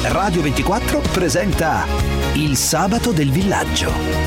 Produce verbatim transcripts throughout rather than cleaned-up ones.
Radio ventiquattro presenta Il Sabato del Villaggio.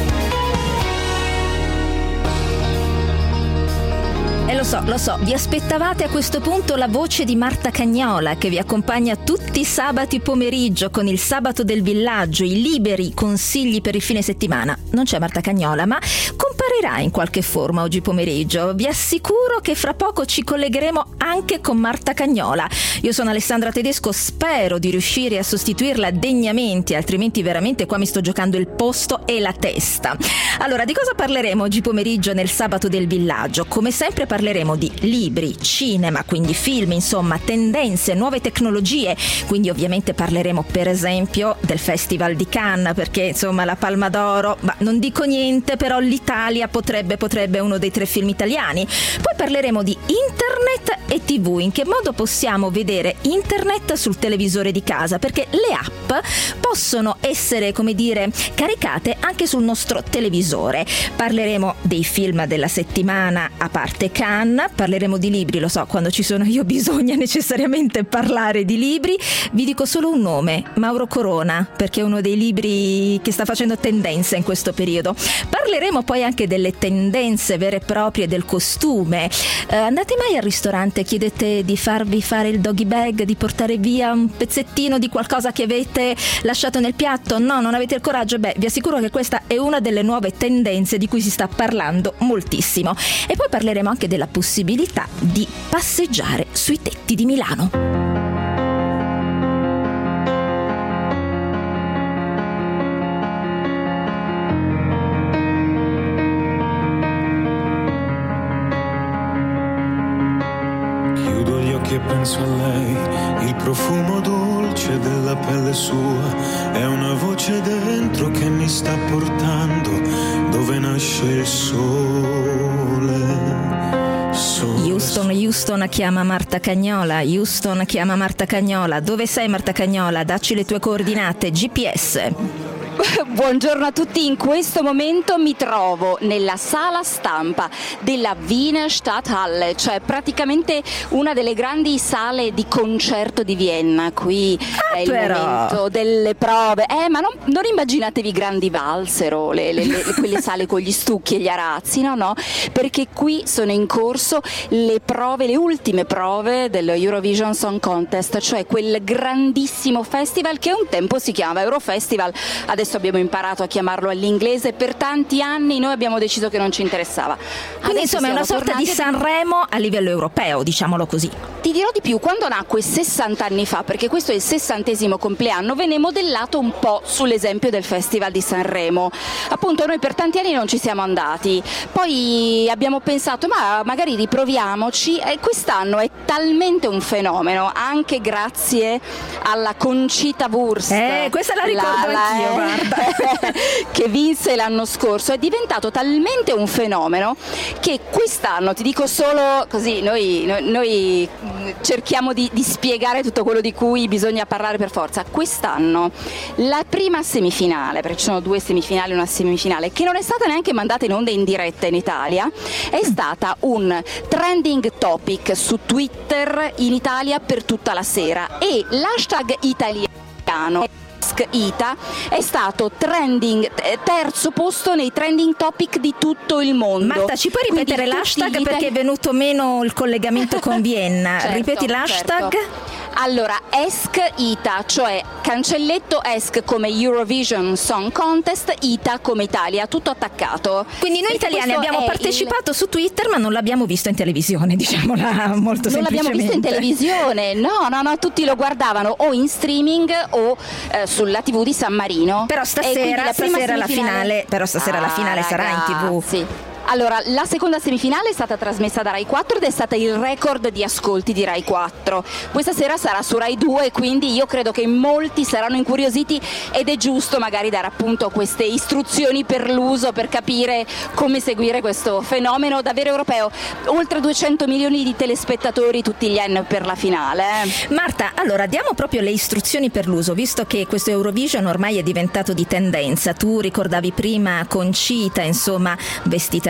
E lo so, lo so, vi aspettavate a questo punto la voce di Marta Cagnola che vi accompagna tutti i sabati pomeriggio con il Sabato del Villaggio, i liberi consigli per il fine settimana. Non c'è Marta Cagnola, ma comparirà in qualche forma oggi pomeriggio. Vi assicuro che fra poco ci collegheremo anche con Marta Cagnola. Io sono Alessandra Tedesco, spero di riuscire a sostituirla degnamente, altrimenti veramente qua mi sto giocando il posto e la testa. Allora, di cosa parleremo oggi pomeriggio nel Sabato del Villaggio? Come sempre parleremo di libri, cinema, quindi film, insomma, tendenze, nuove tecnologie. Quindi ovviamente parleremo per esempio del Festival di Cannes, perché insomma la Palma d'Oro, ma non dico niente, però l'Italia potrebbe, potrebbe uno dei tre film italiani. Poi parleremo di internet e tivù, in che modo possiamo vedere internet sul televisore di casa, perché le app possono essere, come dire, caricate anche sul nostro televisore. Parleremo dei film della settimana a parte Cannes, parleremo di libri, lo so, quando ci sono io bisogna necessariamente parlare di libri. Vi dico solo un nome, Mauro Corona, perché è uno dei libri che sta facendo tendenza in questo periodo. Parleremo poi anche delle tendenze vere e proprie del costume. Eh, andate mai al ristorante, chiedete di farvi fare il doggy bag, di portare via un pezzettino di qualcosa che avete lasciato nel piatto? No, non avete il coraggio? Beh, vi assicuro che questa è una delle nuove tendenze di cui si sta parlando moltissimo. E poi parleremo anche della possibilità di passeggiare sui tetti di Milano. Chiudo gli occhi e penso a lei, il profumo dolce della pelle sua, è una voce dentro che mi sta portando dove nasce il sole. Houston, Houston chiama Marta Cagnola, Houston chiama Marta Cagnola. Dove sei Marta Cagnola? Dacci le tue coordinate, G P S. Buongiorno a tutti, in questo momento mi trovo nella sala stampa della Wiener Stadthalle, cioè praticamente una delle grandi sale di concerto di Vienna. Qui ah, è il però. momento delle prove, eh, ma non, non immaginatevi grandi valsero, le, le, le, quelle sale con gli stucchi e gli arazzi, no no, perché qui sono in corso le prove, le ultime prove dello Eurovision Song Contest, cioè quel grandissimo festival che un tempo si chiamava Eurofestival, adesso abbiamo imparato a chiamarlo all'inglese. Per tanti anni noi abbiamo deciso che non ci interessava. Quindi Adesso insomma è una sorta di Sanremo a livello europeo, diciamolo così. Ti dirò di più, quando nacque sessanta anni fa, perché questo è il sessantesimo compleanno, venne modellato un po' sull'esempio del Festival di Sanremo. Appunto noi per tanti anni non ci siamo andati, poi abbiamo pensato ma magari riproviamoci, e quest'anno è talmente un fenomeno, anche grazie alla Conchita Wurst. Eh, questa la ricordo la, anch'io, la, che vinse l'anno scorso. È diventato talmente un fenomeno che quest'anno, ti dico solo così, noi, noi, noi cerchiamo di, di spiegare tutto quello di cui bisogna parlare per forza. Quest'anno la prima semifinale, perché ci sono due semifinali e una semifinale, che non è stata neanche mandata in onda in diretta in Italia, è stata un trending topic su Twitter in Italia per tutta la sera, e l'hashtag italiano Ita è stato trending terzo posto nei trending topic di tutto il mondo. Marta, ci puoi ripetere Quindi l'hashtag itali- perché è venuto meno il collegamento con Vienna? Certo, Ripeti l'hashtag? certo. Allora, Esc Ita, cioè cancelletto Esc come Eurovision Song Contest, Ita come Italia, tutto attaccato. Quindi noi Perché italiani questo abbiamo è partecipato il... su Twitter, ma non l'abbiamo visto in televisione, diciamola molto Non semplicemente. l'abbiamo visto in televisione, no, no, no, tutti lo guardavano o in streaming o eh, sulla tivù di San Marino. Però stasera, la stasera la finale, però stasera ah, la finale sarà in tivù. Sì. Allora, la seconda semifinale è stata trasmessa da Rai quattro ed è stata il record di ascolti di Rai quattro. Questa sera sarà su Rai due, quindi io credo che molti saranno incuriositi ed è giusto magari dare appunto queste istruzioni per l'uso, per capire come seguire questo fenomeno davvero europeo. Oltre duecento milioni di telespettatori tutti gli anni per la finale. Eh. Marta, allora diamo proprio le istruzioni per l'uso, visto che questo Eurovision ormai è diventato di tendenza. Tu ricordavi prima Conchita, insomma, vestita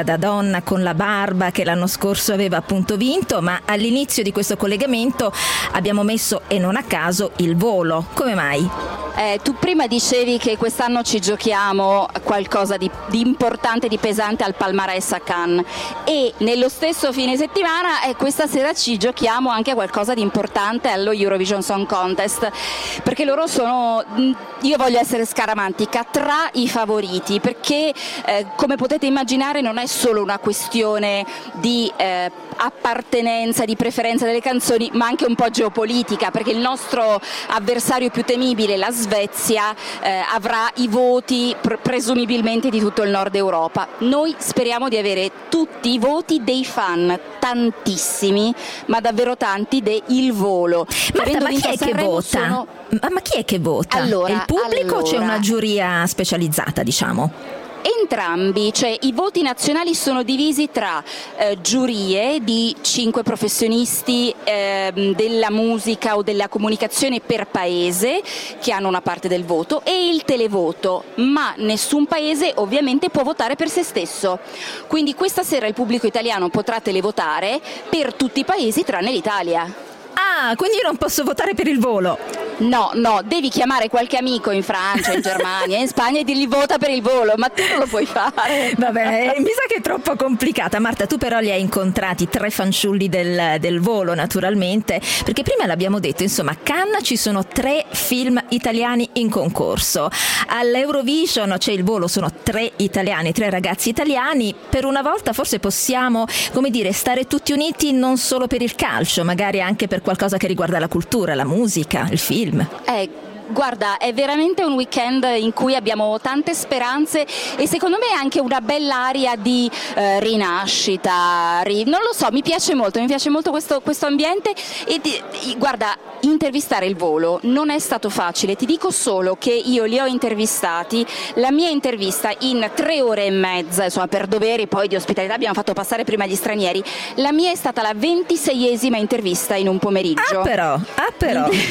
classica da donna con la barba che l'anno scorso aveva appunto vinto, ma all'inizio di questo collegamento abbiamo messo, e non a caso, il volo. Come mai? Eh, tu prima dicevi che quest'anno ci giochiamo qualcosa di, di importante, di pesante al palmarès a Cannes, e nello stesso fine settimana eh, questa sera ci giochiamo anche qualcosa di importante allo Eurovision Song Contest, perché loro sono, io voglio essere scaramantica, tra i favoriti, perché eh, come potete immaginare non è solo una questione di eh, appartenenza, di preferenza delle canzoni, ma anche un po' geopolitica, perché il nostro avversario più temibile, la Svezia, eh, avrà i voti pr- presumibilmente di tutto il nord Europa. Noi speriamo di avere tutti i voti dei fan, tantissimi, ma davvero tanti, de Il Volo. Marta, ma chi è che vota? Sono... Ma, ma chi è che vota? Allora, il pubblico allora... o c'è una giuria specializzata, diciamo? Entrambi, cioè i voti nazionali sono divisi tra eh, giurie di cinque professionisti eh, della musica o della comunicazione per paese, che hanno una parte del voto, e il televoto, ma nessun paese ovviamente può votare per se stesso. Quindi questa sera il pubblico italiano potrà televotare per tutti i paesi tranne l'Italia. Ah, quindi io non posso votare per il volo? No, no, devi chiamare qualche amico in Francia, in Germania, in Spagna e dirgli vota per il volo, ma tu non lo puoi fare. Vabbè, mi sa che è troppo complicata. Marta, tu però li hai incontrati, tre fanciulli del, del volo, naturalmente, perché prima l'abbiamo detto, insomma, a Cannes ci sono tre film italiani in concorso. All'Eurovision c'è il volo, sono tre italiani, tre ragazzi italiani. Per una volta forse possiamo, come dire, stare tutti uniti non solo per il calcio, magari anche per qualcosa che riguarda la cultura, la musica, il film. Eh, guarda, è veramente un weekend in cui abbiamo tante speranze e secondo me anche una bella aria di eh, rinascita, ri... non lo so, mi piace molto, mi piace molto questo, questo ambiente e di, guarda, intervistare il volo non è stato facile, ti dico solo che io li ho intervistati, la mia intervista in tre ore e mezza, insomma per doveri poi di ospitalità abbiamo fatto passare prima gli stranieri, la mia è stata la ventiseiesima intervista in un pomeriggio. Ah però, ah però. Quindi,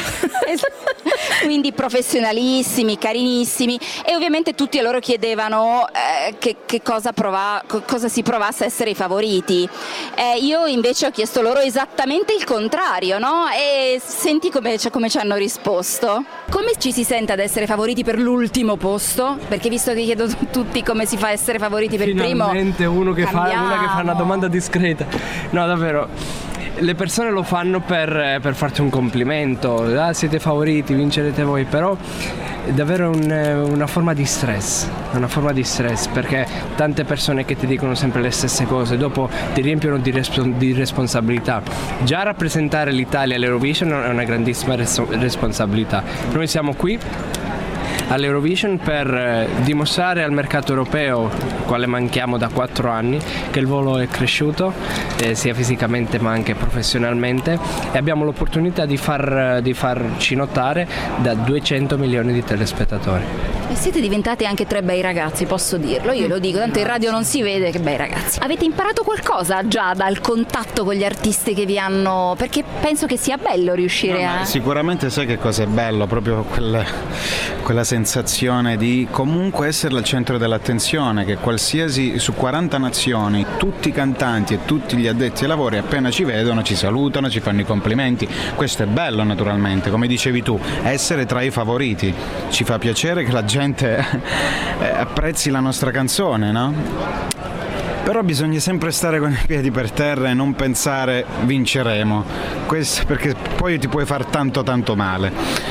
quindi professionalissimi, carinissimi e ovviamente tutti a loro chiedevano eh, che, che cosa, prova, cosa si provasse a essere i favoriti. Eh, io invece ho chiesto loro esattamente il contrario, no? E senti come, cioè, come ci hanno risposto. Come ci si sente ad essere favoriti per l'ultimo posto? Perché visto che chiedo tutti come si fa a essere favoriti per Finalmente il primo, finalmente uno che fa, una che fa una domanda discreta. No, davvero. Le persone lo fanno per, per farti un complimento, ah, siete favoriti, vincerete voi, però è davvero un, una forma di stress, una forma di stress perché tante persone che ti dicono sempre le stesse cose dopo ti riempiono di, resp- di responsabilità. Già rappresentare l'Italia all'Eurovision è una grandissima res- responsabilità. Noi siamo qui all'Eurovision per dimostrare al mercato europeo, quale manchiamo da quattro anni, che il volo è cresciuto eh, sia fisicamente ma anche professionalmente e abbiamo l'opportunità di, far, di farci notare da duecento milioni di telespettatori. E siete diventati anche tre bei ragazzi, posso dirlo, io lo dico, tanto in radio non si vede, che bei ragazzi. Avete imparato qualcosa già dal contatto con gli artisti che vi hanno, perché penso che sia bello riuscire no, a... Sicuramente sai che cosa è bello, proprio quella, quella sensazione di comunque essere al centro dell'attenzione, che qualsiasi, su quaranta nazioni, tutti i cantanti e tutti gli addetti ai lavori appena ci vedono ci salutano, ci fanno i complimenti, questo è bello naturalmente, come dicevi tu, essere tra i favoriti, ci fa piacere che la gente apprezzi la nostra canzone, no? Però bisogna sempre stare con i piedi per terra e non pensare vinceremo, questo perché poi ti puoi far tanto tanto male.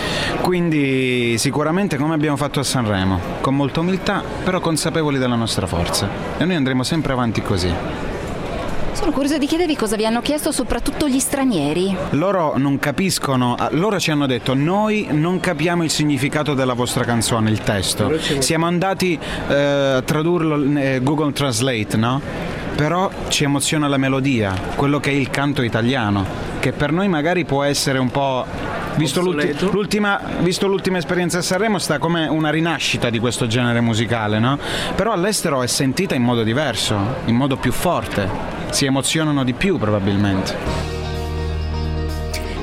Quindi sicuramente come abbiamo fatto a Sanremo, con molta umiltà, però consapevoli della nostra forza. E noi andremo sempre avanti così. Sono curiosa di chiedervi cosa vi hanno chiesto soprattutto gli stranieri. Loro non capiscono, loro ci hanno detto noi non capiamo il significato della vostra canzone, il testo. Siamo andati eh, a tradurlo eh, Google Translate, no? Però ci emoziona la melodia, quello che è il canto italiano, che per noi magari può essere un po'... Visto, l'ulti- l'ultima, visto l'ultima esperienza a Sanremo sta come una rinascita di questo genere musicale, no? Però all'estero è sentita in modo diverso, in modo più forte, si emozionano di più probabilmente.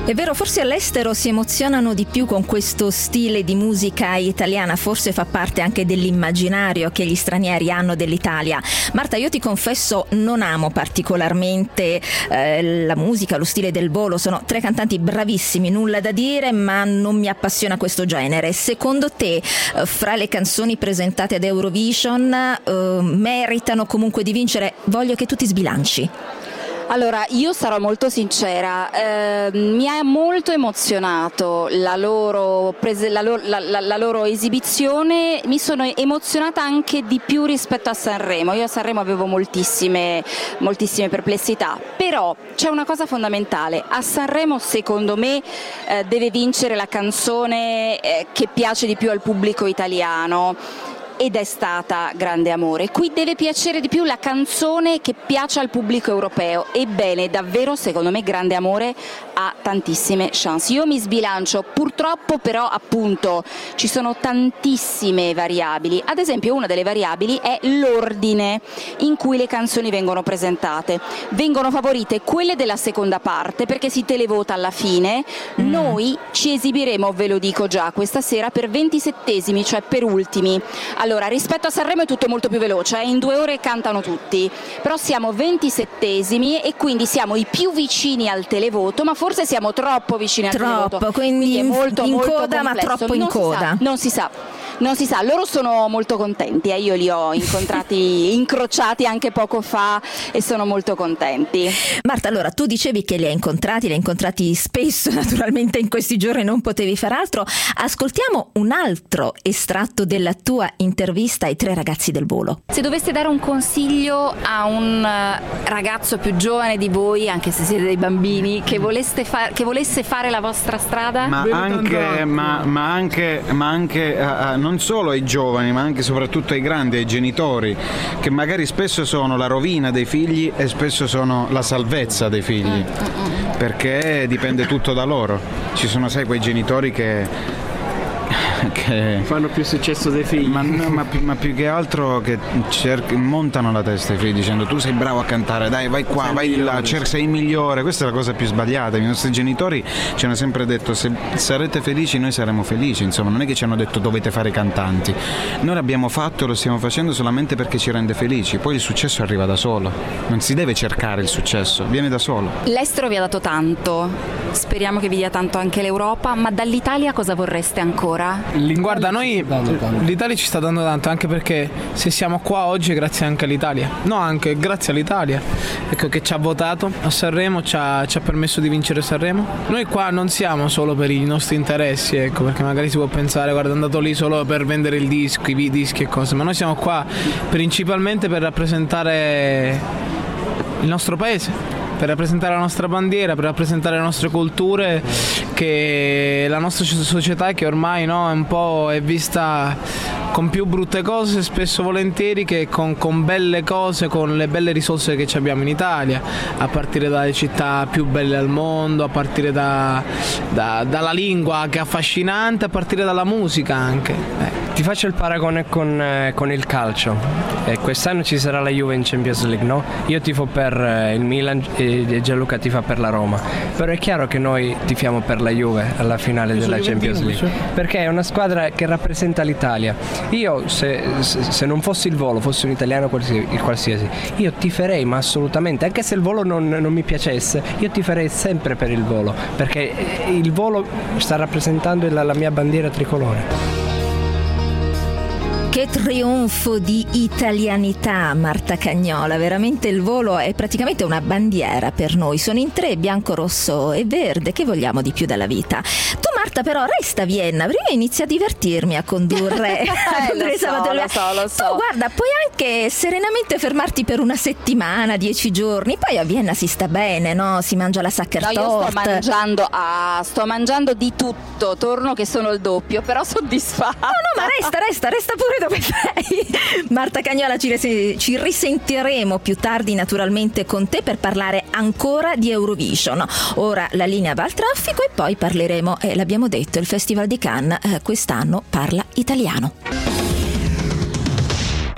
È vero, forse all'estero si emozionano di più con questo stile di musica italiana, forse fa parte anche dell'immaginario che gli stranieri hanno dell'Italia. Marta, io ti confesso, non amo particolarmente eh, la musica, lo stile del Volo, sono tre cantanti bravissimi, nulla da dire, ma non mi appassiona questo genere. Secondo te, eh, fra le canzoni presentate ad Eurovision, eh, meritano comunque di vincere? Voglio che tu ti sbilanci. Allora, io sarò molto sincera, eh, mi ha molto emozionato la loro, prese, la, loro, la, la, la loro esibizione, mi sono emozionata anche di più rispetto a Sanremo. Io a Sanremo avevo moltissime, moltissime perplessità, però c'è una cosa fondamentale: a Sanremo secondo me eh, deve vincere la canzone eh, che piace di più al pubblico italiano, ed è stata Grande Amore. Qui deve piacere di più la canzone che piace al pubblico europeo. Ebbene, davvero secondo me Grande Amore ha tantissime chance. Io mi sbilancio, purtroppo però appunto ci sono tantissime variabili. Ad esempio, una delle variabili è l'ordine in cui le canzoni vengono presentate. Vengono favorite quelle della seconda parte perché si televota alla fine. Mm. Noi ci esibiremo, ve lo dico già, questa sera per ventisettesimi, cioè per ultimi. Allora, rispetto a Sanremo è tutto molto più veloce, eh? In due ore cantano tutti, però siamo ventisettesimi e quindi siamo i più vicini al televoto, ma forse siamo troppo vicini al troppo, televoto. Troppo, quindi, quindi è molto, in molto coda, complesso. ma troppo in non coda. Si sa, non si sa. Non si sa, loro sono molto contenti, eh? Io li ho incontrati, incrociati anche poco fa e sono molto contenti. Marta, allora tu dicevi che li hai incontrati, li hai incontrati spesso, naturalmente in questi giorni non potevi far altro. Ascoltiamo un altro estratto della tua intervista ai tre ragazzi del Volo. Se doveste dare un consiglio a un ragazzo più giovane di voi, anche se siete dei bambini, che, voleste fa- che volesse fare la vostra strada? Ma anche, ma, ma anche, ma anche uh, uh, non solo ai giovani, ma anche soprattutto ai grandi, ai genitori, che magari spesso sono la rovina dei figli e spesso sono la salvezza dei figli, perché dipende tutto da loro. Ci sono, sai, quei genitori che che fanno più successo dei figli, ma, no, ma, più, ma più che altro che cerchi, montano la testa ai figli dicendo: tu sei bravo a cantare, dai, vai qua, sei vai migliore, là, cerca, sei migliore. Questa è la cosa più sbagliata. I nostri genitori ci hanno sempre detto: se sarete felici noi saremo felici, insomma, non è che ci hanno detto dovete fare i cantanti. Noi l'abbiamo fatto e lo stiamo facendo solamente perché ci rende felici, poi il successo arriva da solo, non si deve cercare il successo, viene da solo. L'estero vi ha dato tanto, speriamo che vi dia tanto anche l'Europa, ma dall'Italia cosa vorreste ancora? Guarda, noi l'Italia ci sta dando tanto, anche perché se siamo qua oggi è grazie anche all'Italia, no anche grazie all'Italia, ecco, che ci ha votato a Sanremo, ci ha, ci ha permesso di vincere Sanremo. Noi qua non siamo solo per i nostri interessi, ecco, perché magari si può pensare: guarda, è andato lì solo per vendere il disco, i dischi e cose, ma noi siamo qua principalmente per rappresentare il nostro paese, per rappresentare la nostra bandiera, per rappresentare le nostre culture, che la nostra società che ormai, no, è un po' è vista con più brutte cose spesso volentieri che con, con belle cose, con le belle risorse che abbiamo in Italia, a partire dalle città più belle al mondo, a partire da, da, dalla lingua che è affascinante, a partire dalla musica anche. Eh. Ti faccio il paragone con, eh, con il calcio. Eh, quest'anno ci sarà la Juve in Champions League, no? Io tifo per eh, il Milan e Gianluca tifa per la Roma, però è chiaro che noi tifiamo per la Juve alla finale Io della Champions League, perché è una squadra che rappresenta l'Italia. Io se, se non fossi il Volo, fossi un italiano qualsiasi, qualsiasi io tiferei, ma assolutamente, anche se il Volo non, non mi piacesse, io tiferei sempre per il Volo, perché il Volo sta rappresentando la, la mia bandiera tricolore. Che trionfo di italianità, Marta Cagnola, veramente il Volo è praticamente una bandiera per noi, sono in tre, bianco, rosso e verde, che vogliamo di più dalla vita? Tu, Marta, però resta a Vienna, prima inizia a divertirmi a condurre, a condurre eh, il sabato. Lo so, lo so. Tu, guarda, puoi anche serenamente fermarti per una settimana, dieci giorni, poi a Vienna si sta bene, no? Si mangia la Sackertorte. No, io sto mangiando, ah, sto mangiando di tutto, torno che sono il doppio, però soddisfatta. No, no, ma resta, resta, resta pure dove sei. Marta Cagnola, ci, ci risentiremo più tardi naturalmente con te per parlare ancora di Eurovision. Ora la linea va al traffico e poi parleremo, eh, l'abbiamo detto, il Festival di Cannes eh, quest'anno parla italiano.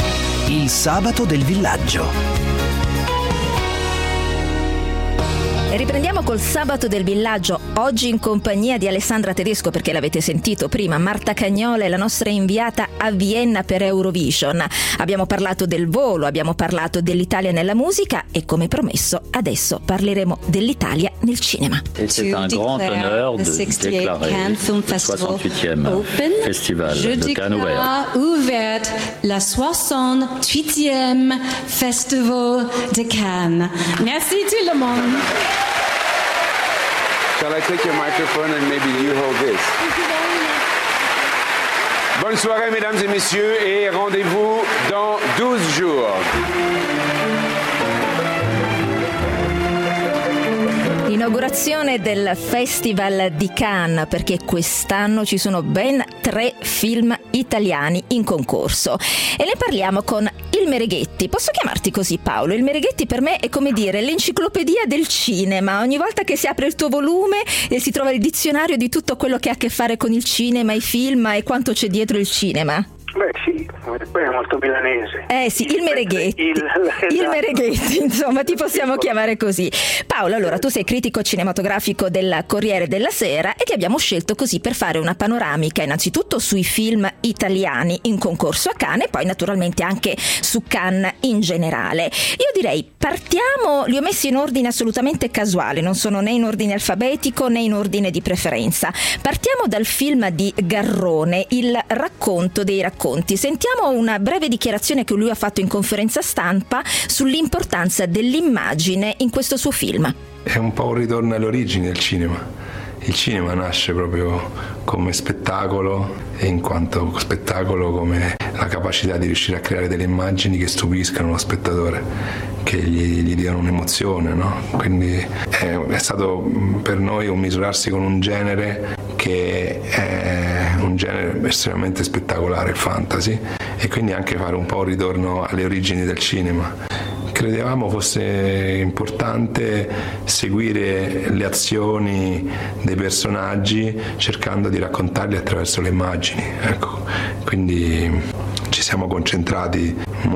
Il sabato del villaggio. E riprendiamo col Sabato del Villaggio, oggi in compagnia di Alessandra Tedesco, perché l'avete sentito prima, Marta Cagnola è la nostra inviata a Vienna per Eurovision. Abbiamo parlato del volo, abbiamo parlato dell'Italia nella musica e, come promesso, adesso parleremo dell'Italia nel cinema. Et c'est un grand honneur de déclarer le soixante-huitième Festival de Cannes ouvert. ouvert la soixante-huitième Festival de Cannes. Merci tout le monde. Shall I take your microphone and maybe you hold this? Bonne soirée mesdames et messieurs et rendez-vous dans douze jours. Inaugurazione del Festival di Cannes, perché quest'anno ci sono ben tre film italiani in concorso e ne parliamo con Il Mereghetti. Posso chiamarti così, Paolo? Il Mereghetti per me è come dire l'enciclopedia del cinema. Ogni volta che si apre il tuo volume e si trova il dizionario di tutto quello che ha a che fare con il cinema, i film e quanto c'è dietro il cinema. Beh sì, poi è molto milanese. Eh sì, il Mereghetti. Il, esatto. il Mereghetti, insomma, ti possiamo chiamare così. Paolo, allora tu sei critico cinematografico del Corriere della Sera e ti abbiamo scelto così per fare una panoramica innanzitutto sui film italiani in concorso a Cannes e poi naturalmente anche su Cannes in generale. Io direi partiamo, li ho messi in ordine assolutamente casuale, non sono né in ordine alfabetico né in ordine di preferenza. Partiamo dal film di Garrone, Il racconto dei racconti. Sentiamo una breve dichiarazione che lui ha fatto in conferenza stampa sull'importanza dell'immagine in questo suo film. È un po' un ritorno alle origini del cinema. Il cinema nasce proprio come spettacolo e in quanto spettacolo come la capacità di riuscire a creare delle immagini che stupiscano lo spettatore, che gli, gli diano un'emozione, no? Quindi è, è stato per noi un misurarsi con un genere che è un genere estremamente spettacolare, il fantasy, e quindi anche fare un po' un ritorno alle origini del cinema. Credevamo fosse importante seguire le azioni dei personaggi cercando di raccontarli attraverso le immagini, ecco. Quindi ci siamo concentrati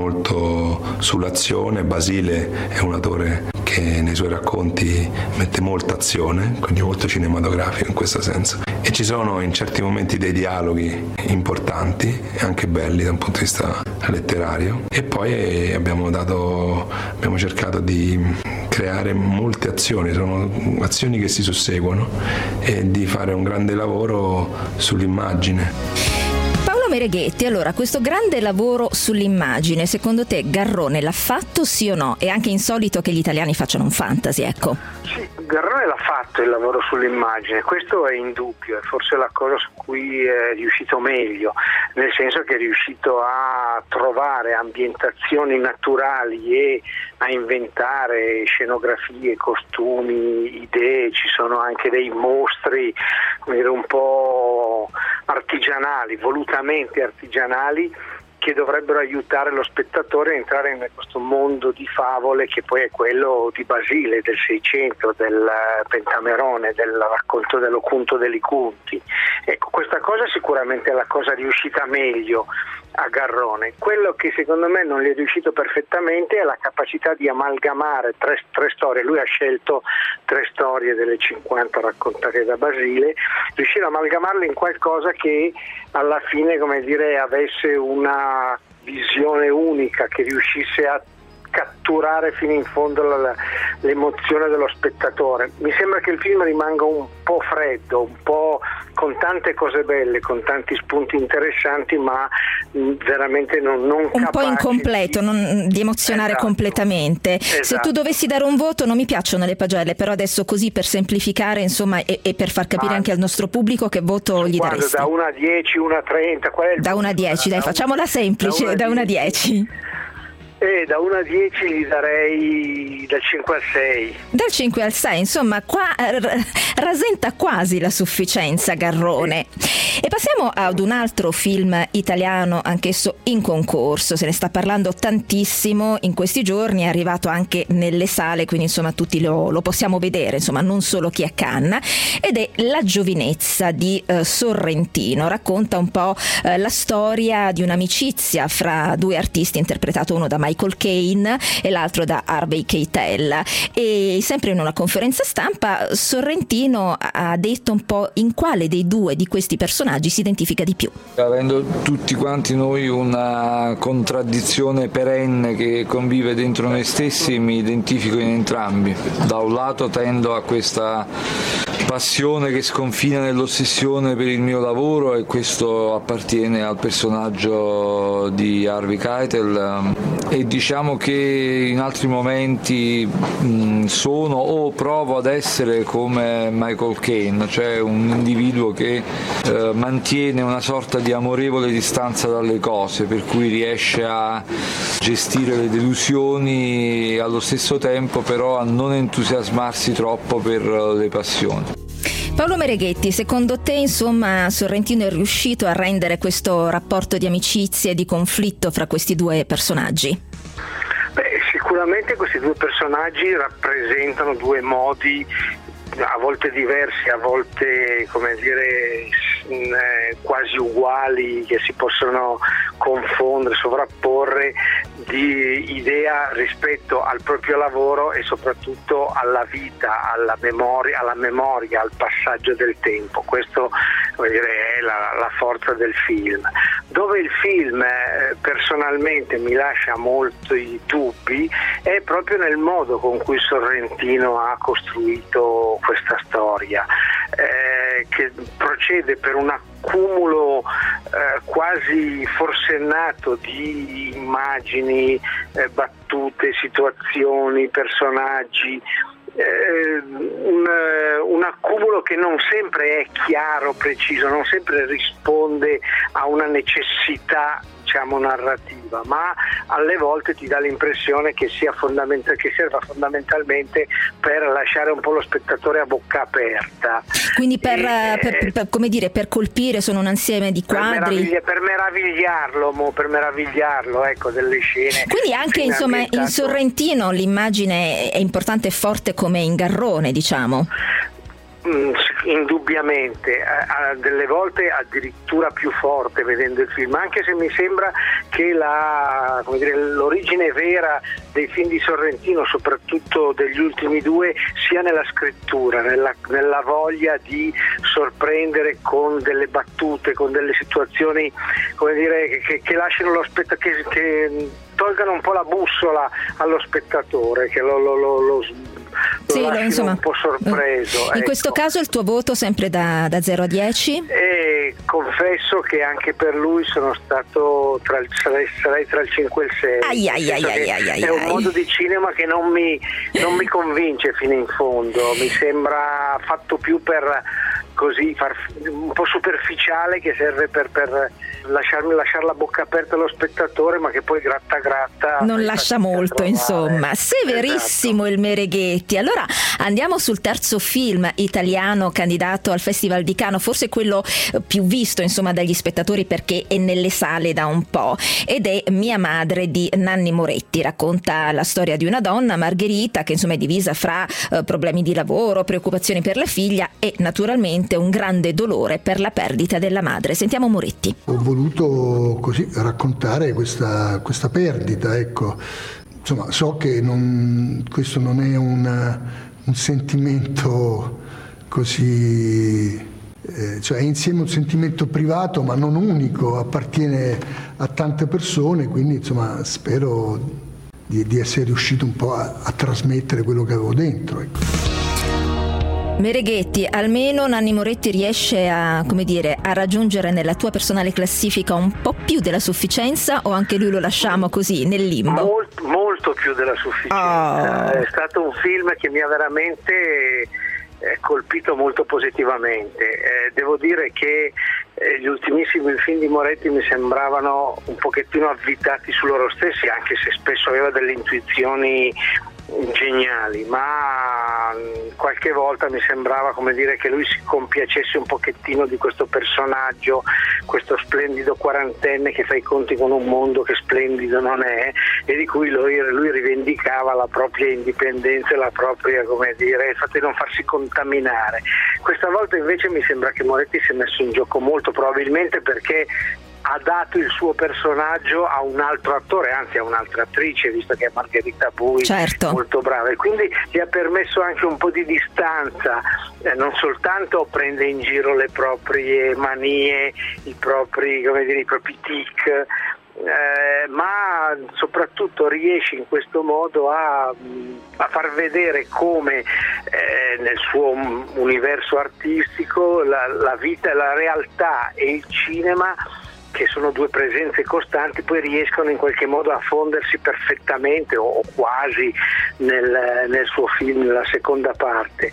molto sull'azione. Basile è un autore che nei suoi racconti mette molta azione, quindi molto cinematografico in questo senso, e ci sono in certi momenti dei dialoghi importanti e anche belli da un punto di vista letterario, e poi abbiamo dato abbiamo cercato di creare molte azioni, sono azioni che si susseguono, e di fare un grande lavoro sull'immagine. Mereghetti, allora questo grande lavoro sull'immagine, secondo te Garrone l'ha fatto sì o no? È anche insolito che gli italiani facciano un fantasy, ecco. Sì, Garrone l'ha fatto il lavoro sull'immagine, questo è indubbio, è forse la cosa su cui è riuscito meglio, nel senso che è riuscito a trovare ambientazioni naturali e a inventare scenografie, costumi, idee. Ci sono anche dei mostri, come dire, un po' artigianali, volutamente artigianali, che dovrebbero aiutare lo spettatore a entrare in questo mondo di favole che poi è quello di Basile, del Seicento, del Pentamerone, del racconto dell'Ocunto dei Conti. Ecco, questa cosa sicuramente è la cosa riuscita meglio a Garrone. Quello che secondo me non gli è riuscito perfettamente è la capacità di amalgamare tre, tre storie. Lui ha scelto tre storie delle cinquanta raccontate da Basile, riuscire a amalgamarle in qualcosa che alla fine, come dire, avesse una visione unica, che riuscisse a catturare fino in fondo la, l'emozione dello spettatore. Mi sembra che il film rimanga un po' freddo, un po' con tante cose belle, con tanti spunti interessanti, ma mh, veramente non, non un po' incompleto, di, non, di emozionare esatto, completamente. Esatto. Se tu dovessi dare un voto, non mi piacciono le pagelle, però adesso così per semplificare, insomma, e, e per far capire ma, anche al nostro pubblico che voto gli guarda, daresti? Da una a dieci, una a trenta, qual è il da una a dieci, dai, facciamola semplice, da una a dieci. Eh, da uno a dieci gli darei dal cinque al sei. Dal cinque al sei, insomma, qua r- rasenta quasi la sufficienza Garrone. E passiamo ad un altro film italiano, anch'esso in concorso, se ne sta parlando tantissimo in questi giorni, è arrivato anche nelle sale, quindi insomma tutti lo, lo possiamo vedere, insomma non solo chi è a Cannes, ed è La giovinezza di eh, Sorrentino. Racconta un po' eh, la storia di un'amicizia fra due artisti, interpretato uno da Michael Michael Caine e l'altro da Harvey Keitel. E sempre in una conferenza stampa Sorrentino ha detto un po' in quale dei due di questi personaggi si identifica di più. Avendo tutti quanti noi una contraddizione perenne che convive dentro noi stessi, mi identifico in entrambi. Da un lato tendo a questa passione che sconfina nell'ossessione per il mio lavoro, e questo appartiene al personaggio di Harvey Keitel, e diciamo che in altri momenti mh, sono o provo ad essere come Michael Caine, cioè un individuo che eh, mantiene una sorta di amorevole distanza dalle cose, per cui riesce a gestire le delusioni e allo stesso tempo però a non entusiasmarsi troppo per le passioni. Paolo Mereghetti, secondo te insomma Sorrentino è riuscito a rendere questo rapporto di amicizia e di conflitto fra questi due personaggi? Beh, sicuramente questi due personaggi rappresentano due modi a volte diversi, a volte come dire quasi uguali, che si possono confondere, sovrapporre, di idea rispetto al proprio lavoro e soprattutto alla vita, alla memoria, alla memoria, al passaggio del tempo. Questo come dire, è la, la forza del film. Dove il film eh, personalmente mi lascia molti dubbi è proprio nel modo con cui Sorrentino ha costruito questa storia, eh, che procede per un accumulo eh, quasi forsennato di immagini, eh, battute, situazioni, personaggi, eh, un, un accumulo che non sempre è chiaro, preciso, non sempre risponde a una necessità diciamo narrativa, ma alle volte ti dà l'impressione che sia fondamental- che serva fondamentalmente per lasciare un po' lo spettatore a bocca aperta. Quindi per, e, per, per come dire, per colpire sono un insieme di quadri. Per, meraviglia, per meravigliarlo, mo, per meravigliarlo, ecco, delle scene. Quindi anche insomma in Sorrentino l'immagine è importante e forte come in Garrone, diciamo. Indubbiamente, a delle volte addirittura più forte vedendo il film, anche se mi sembra che la, come dire, l'origine vera dei film di Sorrentino, soprattutto degli ultimi due, sia nella scrittura, nella, nella voglia di sorprendere con delle battute, con delle situazioni come dire, che, che lasciano lo spettatore, che, che tolgano un po' la bussola allo spettatore, che lo, lo, lo, lo Sì, lo, insomma, un po' sorpreso. In ecco. questo caso il tuo voto sempre da, da zero a dieci? E confesso che anche per lui sono stato tra il, sarei, sarei tra il cinque e il sei. Ai, ai, ai, ai, ai, ai, è un ai. modo di cinema che non mi, non mi convince fino in fondo, mi sembra fatto più per così far, un po' superficiale, che serve per, per lasciarmi lasciare la bocca aperta allo spettatore, ma che poi gratta gratta non lascia molto, insomma. Severissimo, esatto. Il Mereghetti. Allora andiamo sul terzo film italiano candidato al Festival di Cannes, forse quello più visto insomma dagli spettatori perché è nelle sale da un po', ed è Mia madre di Nanni Moretti. Racconta la storia di una donna, Margherita, che insomma è divisa fra eh, problemi di lavoro, preoccupazioni per la figlia e naturalmente un grande dolore per la perdita della madre. Sentiamo Moretti. Ho voluto così raccontare questa, questa perdita, ecco. Insomma, so che non, questo non è una, un sentimento così, eh, cioè è insieme un sentimento privato ma non unico, appartiene a tante persone, quindi insomma spero di, di essere riuscito un po' a, a trasmettere quello che avevo dentro, ecco. Mereghetti, almeno Nanni Moretti riesce a, come dire, a raggiungere nella tua personale classifica un po' più della sufficienza, o anche lui lo lasciamo così nel limbo? Molto, molto più della sufficienza. Oh. È stato un film che mi ha veramente eh, colpito molto positivamente. Eh, devo dire che eh, gli ultimissimi film di Moretti mi sembravano un pochettino avvitati su loro stessi, anche se spesso aveva delle intuizioni geniali, ma qualche volta mi sembrava come dire che lui si compiacesse un pochettino di questo personaggio, questo splendido quarantenne che fa i conti con un mondo che splendido non è, e di cui lui, lui rivendicava la propria indipendenza e la propria, come dire, il fatto di non farsi contaminare. Questa volta invece mi sembra che Moretti si è messo in gioco molto, probabilmente perché ha dato il suo personaggio a un altro attore, anzi a un'altra attrice, visto che è Margherita Bui, certo, molto brava, e quindi gli ha permesso anche un po' di distanza, eh, non soltanto prende in giro le proprie manie, i propri, come dire, i propri tic, eh, ma soprattutto riesce in questo modo a, a far vedere come eh, nel suo universo artistico la, la vita, la realtà e il cinema, che sono due presenze costanti, poi riescono in qualche modo a fondersi perfettamente o quasi nel, nel suo film, nella seconda parte.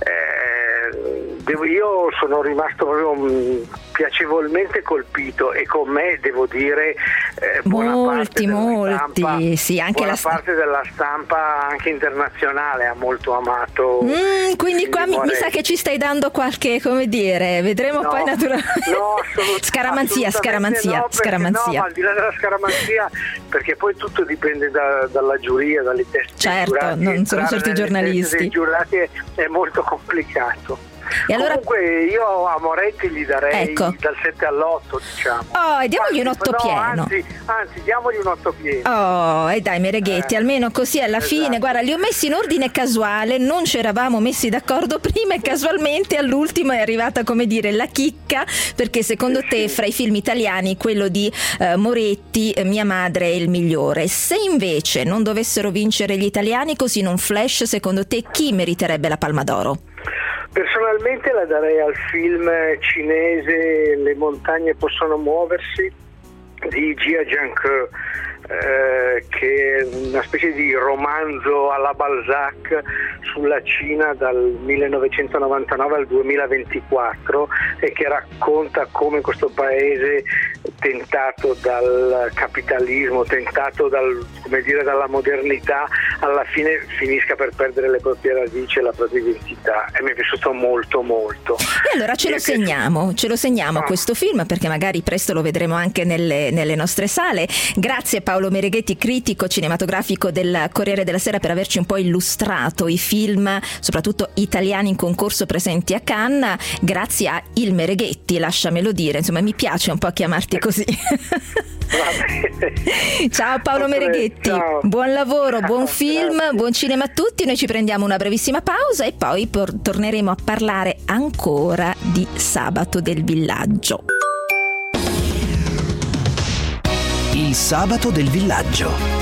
Eh, devo, io sono rimasto proprio mh, piacevolmente colpito, e con me devo dire eh, buona molti, parte molti, stampa, sì, anche buona la sta- parte della stampa anche internazionale ha molto amato. Mm, quindi qua mi, mi sa che ci stai dando qualche, come dire, vedremo no, poi naturalmente. No, assolut- scaramanzia, scaramanzia, no, scaramanzia. No, ma al di là della scaramanzia, perché poi tutto dipende da, dalla giuria, dalle teste certo, dei giurati. non sono certi nelle giornalisti. teste dei giurati è, è molto complicato. E allora... Comunque io a Moretti gli darei ecco. dal sette all'otto, diciamo. Oh, e diamogli un otto no, pieno. Anzi, anzi, diamogli un otto pieno. Oh, e dai Mereghetti, eh, almeno così alla esatto. fine, guarda, li ho messi in ordine casuale, non ci eravamo messi d'accordo prima e casualmente all'ultimo è arrivata, come dire, la chicca, perché secondo sì, te sì. fra i film italiani quello di uh, Moretti, eh, Mia madre è il migliore. Se invece non dovessero vincere gli italiani, così in un flash, secondo te chi meriterebbe la Palma d'Oro? Personalmente la darei al film cinese Le montagne possono muoversi di Jia Jiangke, eh, che è una specie di romanzo alla Balzac sulla Cina dal millenovecentonovantanove al duemilaventiquattro, e che racconta come questo paese tentato dal capitalismo, tentato dal, come dire, dalla modernità, alla fine finisca per perdere le proprie radici e la propria identità, e mi è piaciuto molto molto. E allora ce lo segniamo, ce lo segniamo ah. questo film, perché magari presto lo vedremo anche nelle, nelle nostre sale. Grazie Paolo Mereghetti, critico cinematografico del Corriere della Sera, per averci un po' illustrato i film, soprattutto italiani in concorso presenti a Cannes. Grazie a Il Mereghetti, lasciamelo dire, insomma mi piace un po' chiamarti così. Ciao Paolo Mereghetti, ciao. Buon lavoro, buon film, grazie. Buon cinema a tutti. Noi ci prendiamo una brevissima pausa e poi por- torneremo a parlare ancora di Sabato del Villaggio. Il Sabato del Villaggio.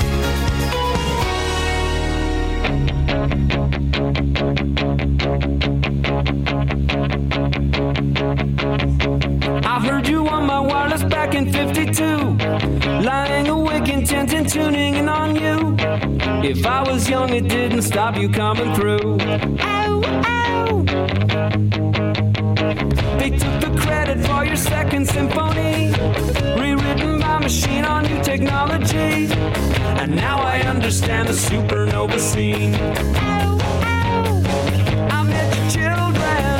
I heard you on my wireless back in fifty-two, lying awake intent and tuning in on you. If I was young it didn't stop you coming through. Ow, ow. They took the credit for your second symphony, rewritten by machine on new technology. And now I understand the supernova scene. Ow, ow. I met your children.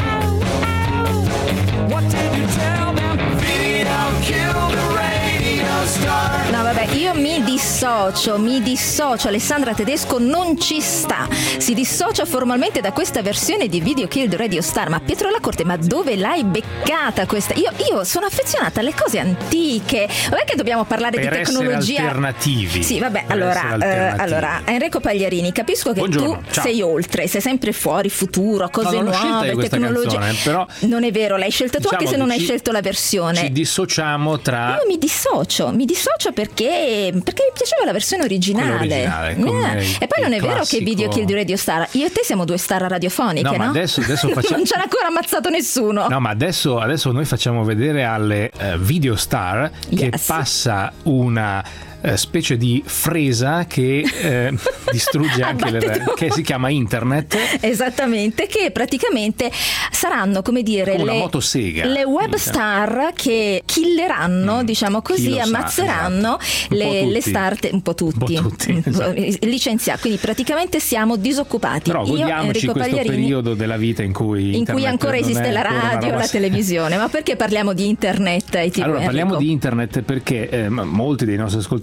What did you tell them? Video killed the radio star. No vabbè, io mi dissocio, mi dissocio, Alessandra Tedesco non ci sta, si dissocia formalmente da questa versione di Video Kill the Radio Star. Ma Pietro Lacorte, ma dove l'hai beccata questa? Io, io sono affezionata alle cose antiche, vabbè che dobbiamo parlare per di tecnologia alternativi. Sì vabbè, allora, eh, allora Enrico Pagliarini, capisco che Buongiorno, tu ciao. sei oltre, sei sempre fuori, futuro, cose no, nuove, tecnologie canzone, però non è vero, l'hai scelta tu, diciamo, anche se non hai ci, scelto la versione. Ci dissociamo tra. Io mi dissocio, mi dissocio perché, perché mi piaceva la versione originale, originale eh. E poi non è classico. vero che Video Kill the Radio Star, io e te siamo due star radiofoniche, no? No, ma no? adesso, adesso facciamo... non ci hanno ancora ammazzato nessuno. No, ma adesso, adesso noi facciamo vedere alle uh, Video Star che yes. passa una specie di fresa che eh, distrugge anche le, che si chiama internet, esattamente, che praticamente saranno, come dire, come le, una motosega, le web star che killeranno, mm. diciamo così, ammazzeranno sa, esatto. le, le star, un po' tutti, un po' tutti esatto. licenziati, quindi praticamente siamo disoccupati. Però io, godiamoci Enrico questo Pagliarini, periodo della vita in cui in cui ancora esiste la radio, la televisione. Ma perché parliamo di internet? Allora parliamo di internet perché eh, molti dei nostri ascoltatori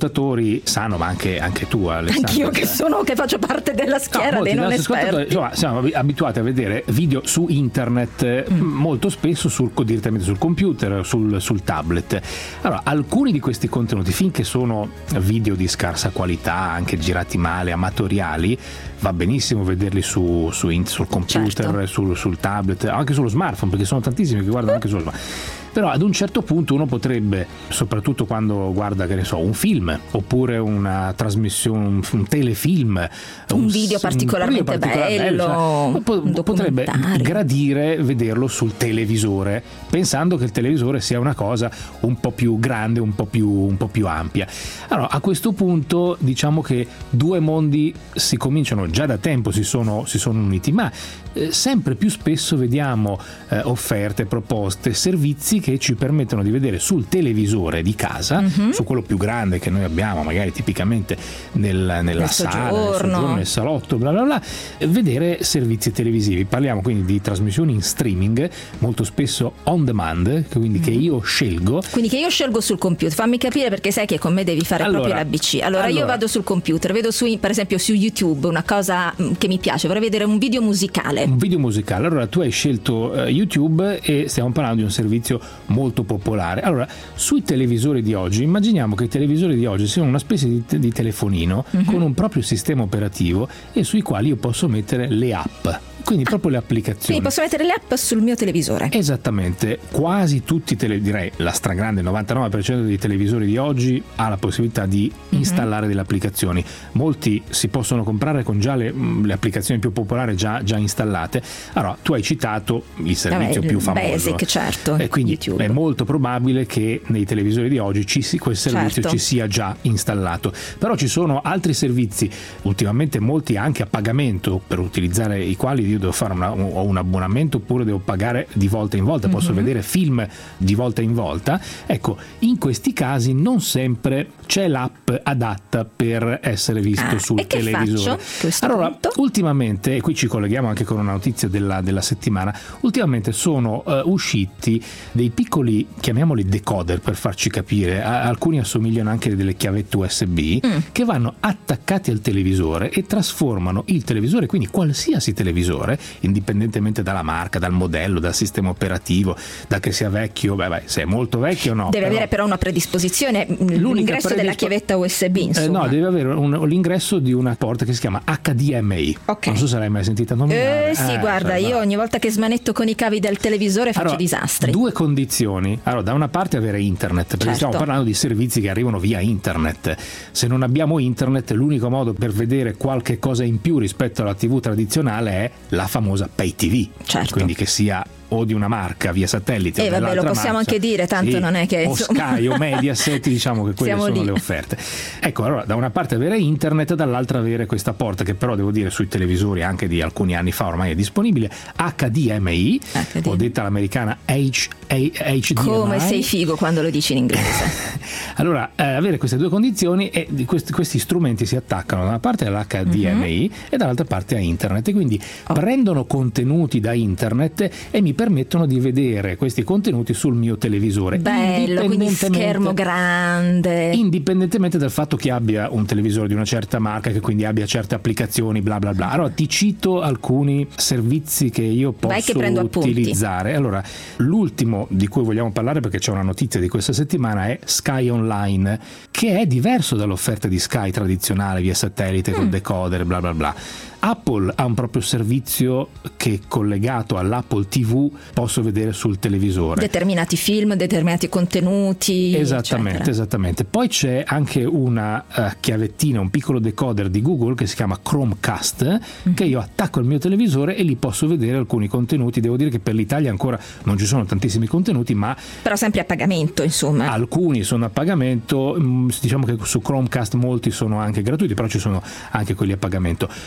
ascoltatori sanno, ma anche, anche tu Alessandra. Anch'io che sono che faccio parte della schiera no, dei non esperti. Insomma, siamo abituati a vedere video su internet mm. molto spesso sul, direttamente sul computer, sul, sul tablet. Allora, alcuni di questi contenuti, finché sono video di scarsa qualità, anche girati male, amatoriali, va benissimo vederli su, su sul computer, certo. sul, sul tablet, anche sullo smartphone, perché sono tantissimi che guardano anche sullo smartphone. Però ad un certo punto uno potrebbe, soprattutto quando guarda, che ne so, un film oppure una trasmissione, un, un telefilm, un, un video particolarmente un video bello, bello cioè, po- potrebbe gradire vederlo sul televisore, pensando che il televisore sia una cosa un po' più grande, un po' più, un po' più ampia. Allora, a questo punto diciamo che due mondi si cominciano, già da tempo si sono, si sono uniti, ma eh, sempre più spesso vediamo eh, offerte, proposte, servizi che ci permettono di vedere sul televisore di casa, mm-hmm. su quello più grande che noi abbiamo, magari tipicamente nel, nella sala, nel soggiorno, nel salotto, bla bla bla, vedere servizi televisivi. Parliamo quindi di trasmissioni in streaming, molto spesso on demand, quindi mm. che io scelgo. Quindi che io scelgo sul computer. Fammi capire, perché sai che con me devi fare allora, proprio l'A B C. Allora, allora io vado sul computer, vedo su, per esempio su YouTube una cosa che mi piace, vorrei vedere un video musicale. Un video musicale. Allora tu hai scelto uh, YouTube e stiamo parlando di un servizio molto popolare. Allora, sui televisori di oggi, immaginiamo che i televisori di oggi siano una specie di, di telefonino mm-hmm. con un proprio sistema operativo e sui quali io posso mettere le app. Quindi proprio le applicazioni. Quindi posso mettere le app sul mio televisore. Esattamente, quasi tutti, tele, direi la stragrande novantanove per cento dei televisori di oggi ha la possibilità di mm-hmm. installare delle applicazioni. Molti si possono comprare con già le, le applicazioni più popolari già, già installate. Allora, tu hai citato il servizio Vabbè, più il famoso. Basic, certo. E quindi YouTube. È molto probabile che nei televisori di oggi ci si, quel servizio certo. ci sia già installato. Però ci sono altri servizi, ultimamente molti anche a pagamento, per utilizzare i quali io devo fare una, un, un abbonamento oppure devo pagare di volta in volta, posso mm-hmm. vedere film di volta in volta. Ecco, in questi casi non sempre c'è l'app adatta per essere visto ah, sul e che televisore. Faccio? Allora, punto? ultimamente, e qui ci colleghiamo anche con una notizia della, della settimana, ultimamente sono uh, usciti dei piccoli, chiamiamoli decoder per farci capire, a, alcuni assomigliano anche a delle chiavette U S B mm. che vanno attaccati al televisore e trasformano il televisore, quindi qualsiasi televisore, indipendentemente dalla marca, dal modello, dal sistema operativo, da che sia vecchio, beh, beh se è molto vecchio no. Deve però, avere però una predisposizione, l'ingresso predispo- della chiavetta U S B, insomma. Eh, no, deve avere un, l'ingresso di una porta che si chiama H D M I. Okay. Non so se l'hai mai sentita nominare. Eh sì, eh, guarda, cioè, io ogni volta che smanetto con i cavi del televisore faccio allora, disastri. Due condizioni. Allora, da una parte avere internet, perché certo. stiamo parlando di servizi che arrivano via internet. Se non abbiamo internet, l'unico modo per vedere qualche cosa in più rispetto alla tivù tradizionale è la famosa pay tivù. Certo. Quindi che sia o di una marca via satellite e eh, vabbè, lo possiamo marca, anche dire, tanto sì, non è che o Sky o Mediaset, diciamo che quelle sono lì. le offerte. Ecco, allora da una parte avere internet, dall'altra avere questa porta che però devo dire sui televisori anche di alcuni anni fa ormai è disponibile, H D M I, H D. O detta l'americana H D M I. Come sei figo quando lo dici in inglese. Allora, eh, avere queste due condizioni e questi, questi strumenti si attaccano da una parte all'H D M I mm-hmm. e dall'altra parte a internet, e quindi oh. prendono contenuti da internet e mi permettono di vedere questi contenuti sul mio televisore. Bello, quindi schermo grande. Indipendentemente dal fatto che abbia un televisore di una certa marca, che quindi abbia certe applicazioni, bla bla bla. Allora ti cito alcuni servizi che io posso che utilizzare. Allora, l'ultimo di cui vogliamo parlare, perché c'è una notizia di questa settimana, è Sky Online, che è diverso dall'offerta di Sky tradizionale via satellite mm. con decoder, bla bla bla. Apple ha un proprio servizio che, collegato all'Apple tivù, posso vedere sul televisore determinati film, determinati contenuti, esattamente, eccetera. esattamente. Poi c'è anche una uh, chiavettina, un piccolo decoder di Google che si chiama Chromecast, mm-hmm. che io attacco al mio televisore e lì posso vedere alcuni contenuti. Devo dire che per l'Italia ancora non ci sono tantissimi contenuti, ma però sempre a pagamento, insomma. Alcuni sono a pagamento, diciamo che su Chromecast molti sono anche gratuiti, però ci sono anche quelli a pagamento. Una cosa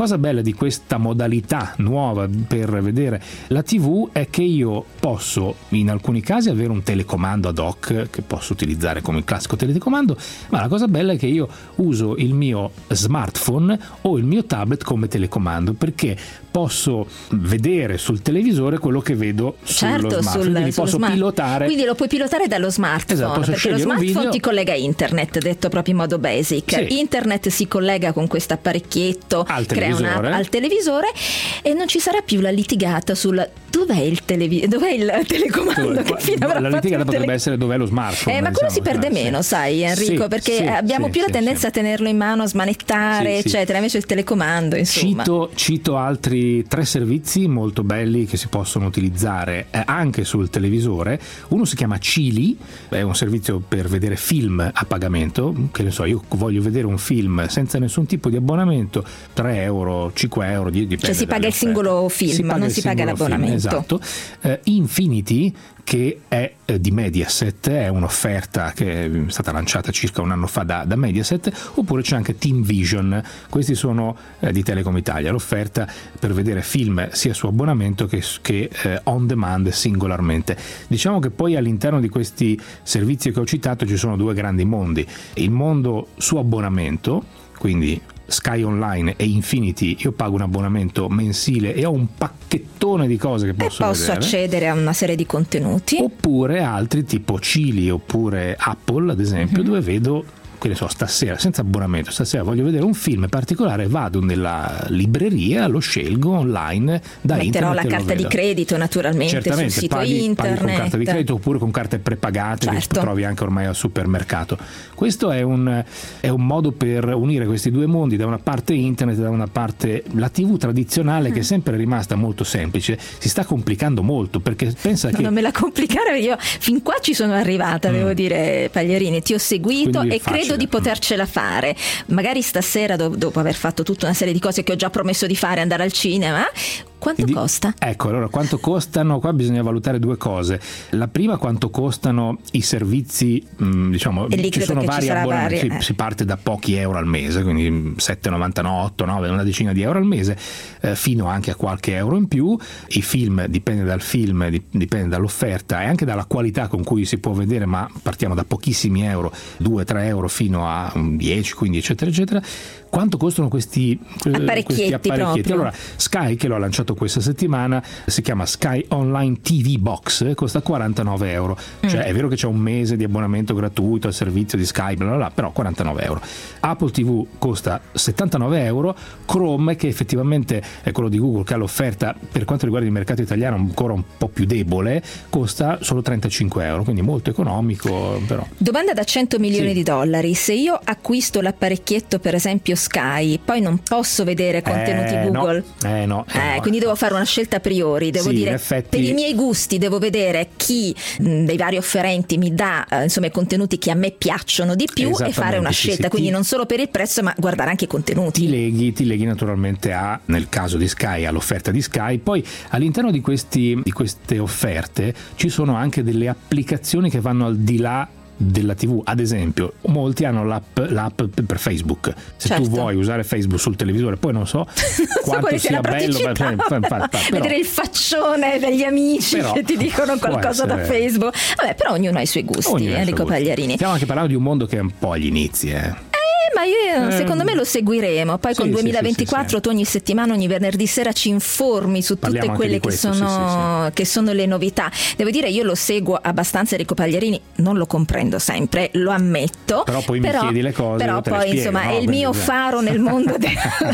cosa bella di questa modalità nuova per vedere la tivù è che io posso in alcuni casi avere un telecomando ad hoc che posso utilizzare come il classico telecomando, ma la cosa bella è che io uso il mio smartphone o il mio tablet come telecomando, perché posso vedere sul televisore quello che vedo sullo certo, smartphone, sul, quindi posso smart. pilotare. Quindi lo puoi pilotare dallo smartphone, esatto, perché lo smartphone video. ti collega a internet, detto proprio in modo basic. Sì. Internet si collega con questo apparecchietto, al crea televisore. un'app al televisore e non ci sarà più la litigata sul dov'è il, televi- dov'è il telecomando che fine avrà la fatto litigata il potrebbe tele- essere dov'è lo smartphone. Eh, ma quello diciamo, si perde sì. meno, sai Enrico, sì, perché sì, abbiamo sì, più la sì, tendenza sì. a tenerlo in mano, a smanettare, Sì, sì. eccetera, invece il telecomando, insomma. Cito, cito altri tre servizi molto belli che si possono utilizzare eh, anche sul televisore. Uno si chiama Cili, è un servizio per vedere film a pagamento, che ne so, io voglio vedere un film senza nessun tipo di abbonamento, tre euro, cinque euro, dipende. Cioè si paga il singolo film, si non si paga l'abbonamento. Film, esatto. Eh, Infinity, che è eh, di Mediaset, è un'offerta che è stata lanciata circa un anno fa da, da Mediaset, oppure c'è anche Team Vision, questi sono eh, di Telecom Italia, l'offerta per vedere film sia su abbonamento che, che eh, on demand singolarmente. Diciamo che poi all'interno di questi servizi che ho citato ci sono due grandi mondi: il mondo su abbonamento, quindi Sky Online e Infinity, io pago un abbonamento mensile e ho un pacchettone di cose che posso, e posso vedere. accedere a una serie di contenuti. Oppure altri tipo Cili oppure Apple ad esempio, mm-hmm. dove vedo, che ne so, stasera senza abbonamento, stasera voglio vedere un film particolare, vado nella libreria, lo scelgo online da metterò internet, la carta di credito naturalmente. Certamente, sul sito paghi, internet, paghi con carta di credito oppure con carte prepagate, certo. che trovi anche ormai al supermercato. Questo è un, è un modo per unire questi due mondi: da una parte internet, da una parte la tivù tradizionale, mm. che è sempre rimasta molto semplice, si sta complicando molto, perché pensa no, che non me la complicare, io fin qua ci sono arrivata, mm. devo dire, Pagliarini, ti ho seguito e credo di potercela fare. Magari stasera, do- dopo aver fatto tutta una serie di cose che ho già promesso di fare, andare al cinema. Quanto di, costa? Ecco, allora quanto costano? Qua bisogna valutare due cose. La prima, quanto costano i servizi, mh, diciamo, e lì ci sono che vari ci abbonamenti, vari, eh. si parte da pochi euro al mese, quindi sette virgola novantanove, otto, nove, una decina di euro al mese, eh, fino anche a qualche euro in più. I film, dipende dal film, dipende dall'offerta e anche dalla qualità con cui si può vedere, ma partiamo da pochissimi euro, due tre euro fino a dieci, quindici, eccetera eccetera. Quanto costano questi apparecchietti, questi apparecchietti? Allora, Sky, che l'ho lanciato questa settimana, si chiama Sky Online T V Box, costa quarantanove euro. Mm. Cioè è vero che c'è un mese di abbonamento gratuito al servizio di Sky, bla bla bla, però quarantanove euro. Apple tivù costa settantanove euro. Chrome, che effettivamente è quello di Google che ha l'offerta per quanto riguarda il mercato italiano ancora un po' più debole, costa solo trentacinque euro, quindi molto economico. Però domanda da cento milioni sì. di dollari: se io acquisto l'apparecchietto, per esempio Sky, poi non posso vedere contenuti eh, Google, no, eh, no, eh, eh, no. quindi devo fare una scelta a priori, devo sì, dire effetti... per i miei gusti devo vedere chi mh, dei vari offerenti mi dà eh, insomma i contenuti che a me piacciono di più e fare una sì, scelta, sì, quindi ti... non solo per il prezzo ma guardare anche i contenuti. Ti leghi, ti leghi naturalmente a, nel caso di Sky, all'offerta di Sky. Poi all'interno di, questi, di queste offerte ci sono anche delle applicazioni che vanno al di là della tivù. Ad esempio, molti hanno l'app, l'app per Facebook. Se certo. tu vuoi usare Facebook sul televisore, poi non so quanto so sia bello fa, fa, fa, fa, però, vedere il faccione degli amici però, che ti dicono qualcosa da Facebook. Vabbè, però ognuno ha i suoi gusti, Enrico Pagliarini. Stiamo anche parlando di un mondo che è un po' agli inizi, eh. Ma io, secondo me lo seguiremo. Poi sì, con duemilaventiquattro sì, sì, sì. tu ogni settimana, ogni venerdì sera ci informi su Parliamo tutte quelle che, questo, sono, sì, sì, sì. che sono le novità. Devo dire, io lo seguo abbastanza Enrico Pagliarini, non lo comprendo sempre, lo ammetto. Però poi però, mi chiedi le cose. Però te poi le spiego, insomma no? è il mio faro nel mondo de-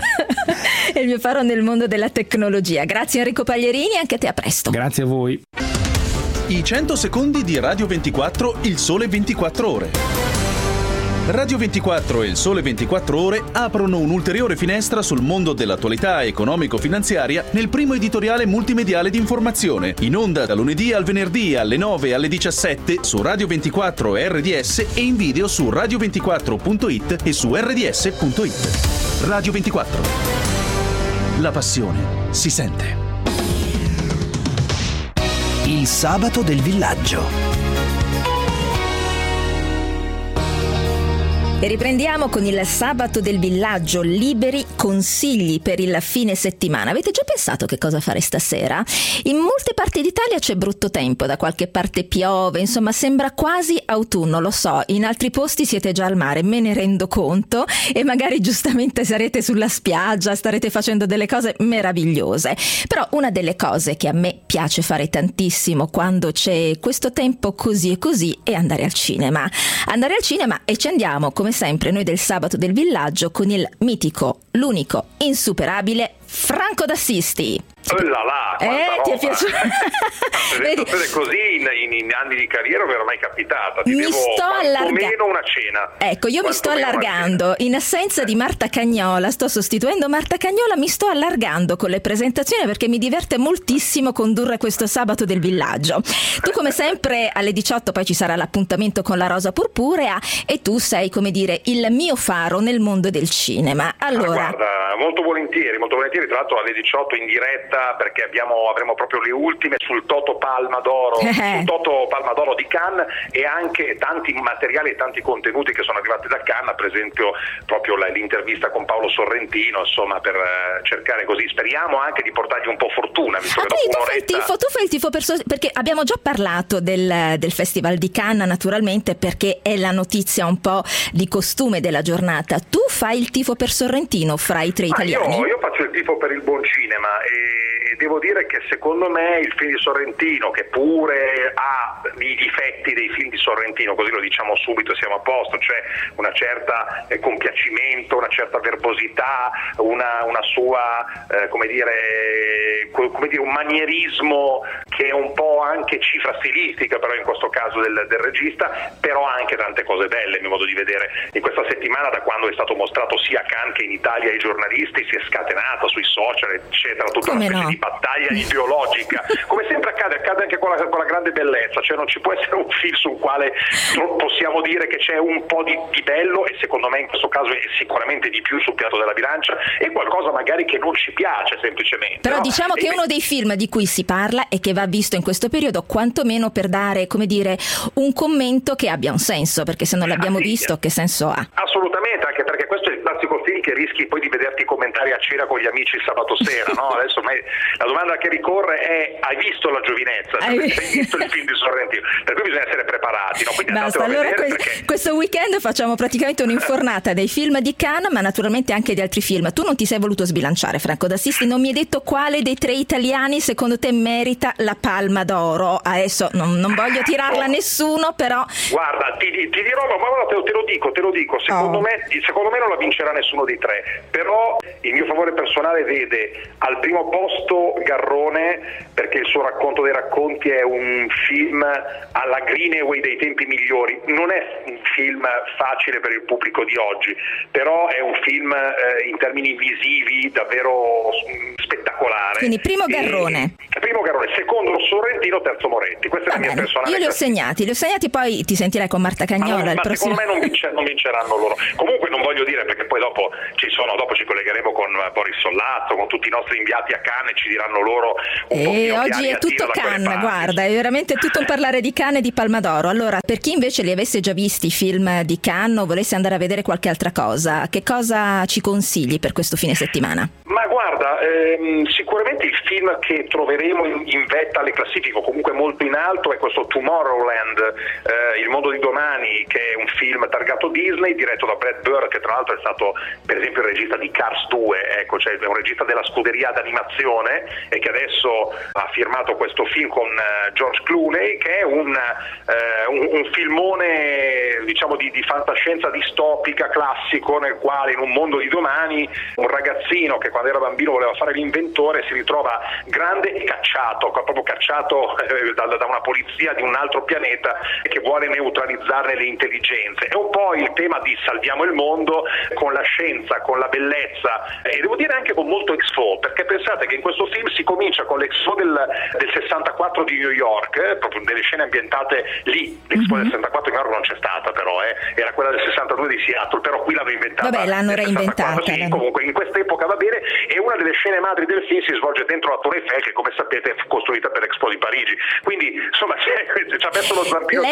è il mio faro nel mondo della tecnologia. Grazie Enrico Pagliarini, anche a te, a presto. Grazie a voi. I cento secondi di Radio ventiquattro, il sole ventiquattro ore. Radio ventiquattro e il Sole ventiquattro Ore aprono un'ulteriore finestra sul mondo dell'attualità economico-finanziaria nel primo editoriale multimediale di informazione, in onda da lunedì al venerdì alle nove e alle diciassette su Radio ventiquattro e R D S e in video su radio ventiquattro punto it e su R D S punto it. Radio ventiquattro. La passione si sente. Il sabato del villaggio. E riprendiamo con il sabato del villaggio, liberi consigli per il fine settimana. Avete già pensato che cosa fare stasera? In molte parti d'Italia c'è brutto tempo, da qualche parte piove, insomma sembra quasi autunno, lo so, in altri posti siete già al mare, me ne rendo conto, e magari giustamente sarete sulla spiaggia, starete facendo delle cose meravigliose. Però una delle cose che a me piace fare tantissimo quando c'è questo tempo così e così è andare al cinema. Andare al cinema e ci andiamo come sempre noi del sabato del villaggio con il mitico, l'unico, insuperabile Franco D'Assisti. Oh là là, eh, ti è piaciuto? Vedi, così in, in, in anni di carriera non era mai capitata. Ti mi devo sto allargando una cena. Ecco, io mi sto allargando. In assenza di Marta Cagnola, sto sostituendo Marta Cagnola, mi sto allargando con le presentazioni perché mi diverte moltissimo condurre questo sabato del villaggio. Tu come sempre alle diciotto poi ci sarà l'appuntamento con la Rosa Purpurea e tu sei, come dire, il mio faro nel mondo del cinema. Allora, ah, guarda, molto volentieri, molto volentieri, tra l'altro alle diciotto in diretta, perché abbiamo, avremo proprio le ultime sul Toto Palma d'Oro, sul Toto Palma d'Oro di Cannes, e anche tanti materiali e tanti contenuti che sono arrivati da Cannes, per esempio proprio l'intervista con Paolo Sorrentino, insomma, per cercare così, speriamo anche di portargli un po' fortuna, visto ah, che dopo tu un'oretta... fai il tifo, tu fai il tifo per so- perché abbiamo già parlato del, del Festival di Cannes, naturalmente, perché è la notizia un po' di costume della giornata. Tu fai il tifo per Sorrentino fra i tre italiani? Io, io faccio il tifo per il buon cinema e devo dire che secondo me il film di Sorrentino, che pure ha i difetti dei film di Sorrentino, così lo diciamo subito e siamo a posto, cioè una certa eh, compiacimento, una certa verbosità, una, una sua eh, come dire, come dire un manierismo che è un po' anche cifra stilistica, però in questo caso del, del regista, però anche tante cose belle, a mio modo di vedere. In questa settimana, da quando è stato mostrato sia a Cannes che in Italia ai giornalisti, si è scatenata sui social eccetera tutta come una specie no? di battaglia ideologica, come sempre accade, accade anche con la, con la grande bellezza, cioè non ci può essere un film sul quale possiamo dire che c'è un po' di, di bello, e secondo me in questo caso è sicuramente di più sul piatto della bilancia, e qualcosa magari che non ci piace semplicemente. Però no? diciamo e che uno dei film di cui si parla e che va visto in questo periodo, quantomeno per dare, come dire, un commento che abbia un senso, perché se non l'abbiamo ah, sì, visto che senso ha? Assolutamente, anche perché questo è il classico film che rischi poi di vederti commentare a cena con gli amici il sabato sera, no? Adesso la domanda che ricorre è: hai visto La giovinezza? Hai, hai visto il film di Sorrentino? Per cui bisogna essere preparati, no? Quindi basta, allora que- perché... questo weekend facciamo praticamente un'infornata dei film di Cannes, ma naturalmente anche di altri film. Tu non ti sei voluto sbilanciare, Franco D'Assisti, non mi hai detto quale dei tre italiani secondo te merita la Palma d'Oro. Adesso non, non voglio tirarla a nessuno, però guarda, ti, ti dirò, ma guarda, te, te lo dico, te lo dico, secondo, oh. me, secondo me non la vincerà nessuno dei tre, però il mio favore personale vede al primo posto Garrone, perché il suo Racconto dei racconti è un film alla Greenaway dei tempi migliori. Non è un film facile per il pubblico di oggi, però è un film eh, in termini visivi davvero spettacolare. Quindi primo Garrone. E, primo Garrone, secondo Sorrentino, terzo Moretti. Questa Va è la mia personale. Io li ho segnati, li ho segnati, poi ti sentirai con Marta Cagnola. Ma, il ma prossimo... secondo me non, vincer- non vinceranno loro. Comunque non voglio dire, perché poi dopo ci sono, dopo ci collegheremo con Boris Sollazzo, con tutti i nostri inviati a Cannes, e ci diranno loro un po' E oggi è tutto Cannes, guarda, è veramente tutto un parlare di Cannes e di Palma d'Oro. Allora, per chi invece li avesse già visti i film di Cannes o volesse andare a vedere qualche altra cosa, che cosa ci consigli per questo fine settimana? Ma guarda, ehm, sicuramente il film che troveremo in, in vetta alle classifiche, o comunque molto in alto, è questo Tomorrowland, eh, Il mondo di domani, che è un film targato Disney, diretto da Brad Bird, che tra l'altro è stato per esempio il regista di Cars due, ecco, cioè è un regista della scuderia d'animazione, e che adesso ha firmato questo film con uh, George Clooney, che è un, uh, un, un filmone, diciamo, di, di fantascienza distopica classico, nel quale in un mondo di domani un ragazzino che quando era bambino voleva fare l'inventore si ritrova grande e cacciato, proprio cacciato eh, da, da una polizia di un altro pianeta che vuole neutralizzarne le intelligenze. È un po' il tema di salviamo il mondo con la scienza, con la bellezza, e devo dire anche con molto Expo, perché pensate che in questo film si comincia con l'Expo del, del sessantaquattro di New York, eh, proprio delle scene ambientate lì. L'Expo mm-hmm. del sessantaquattro di New York non c'è stata, però eh, era quella del sessantadue di Seattle, però qui l'hanno inventata. Vabbè, l'hanno reinventata. Sì, l'hanno... comunque in questa epoca va bene, e una delle scene madri del film si svolge dentro la Torre Eiffel, che come sapete è costruita per l'Expo di Parigi, quindi insomma ci ha messo lo zampino. L'Expo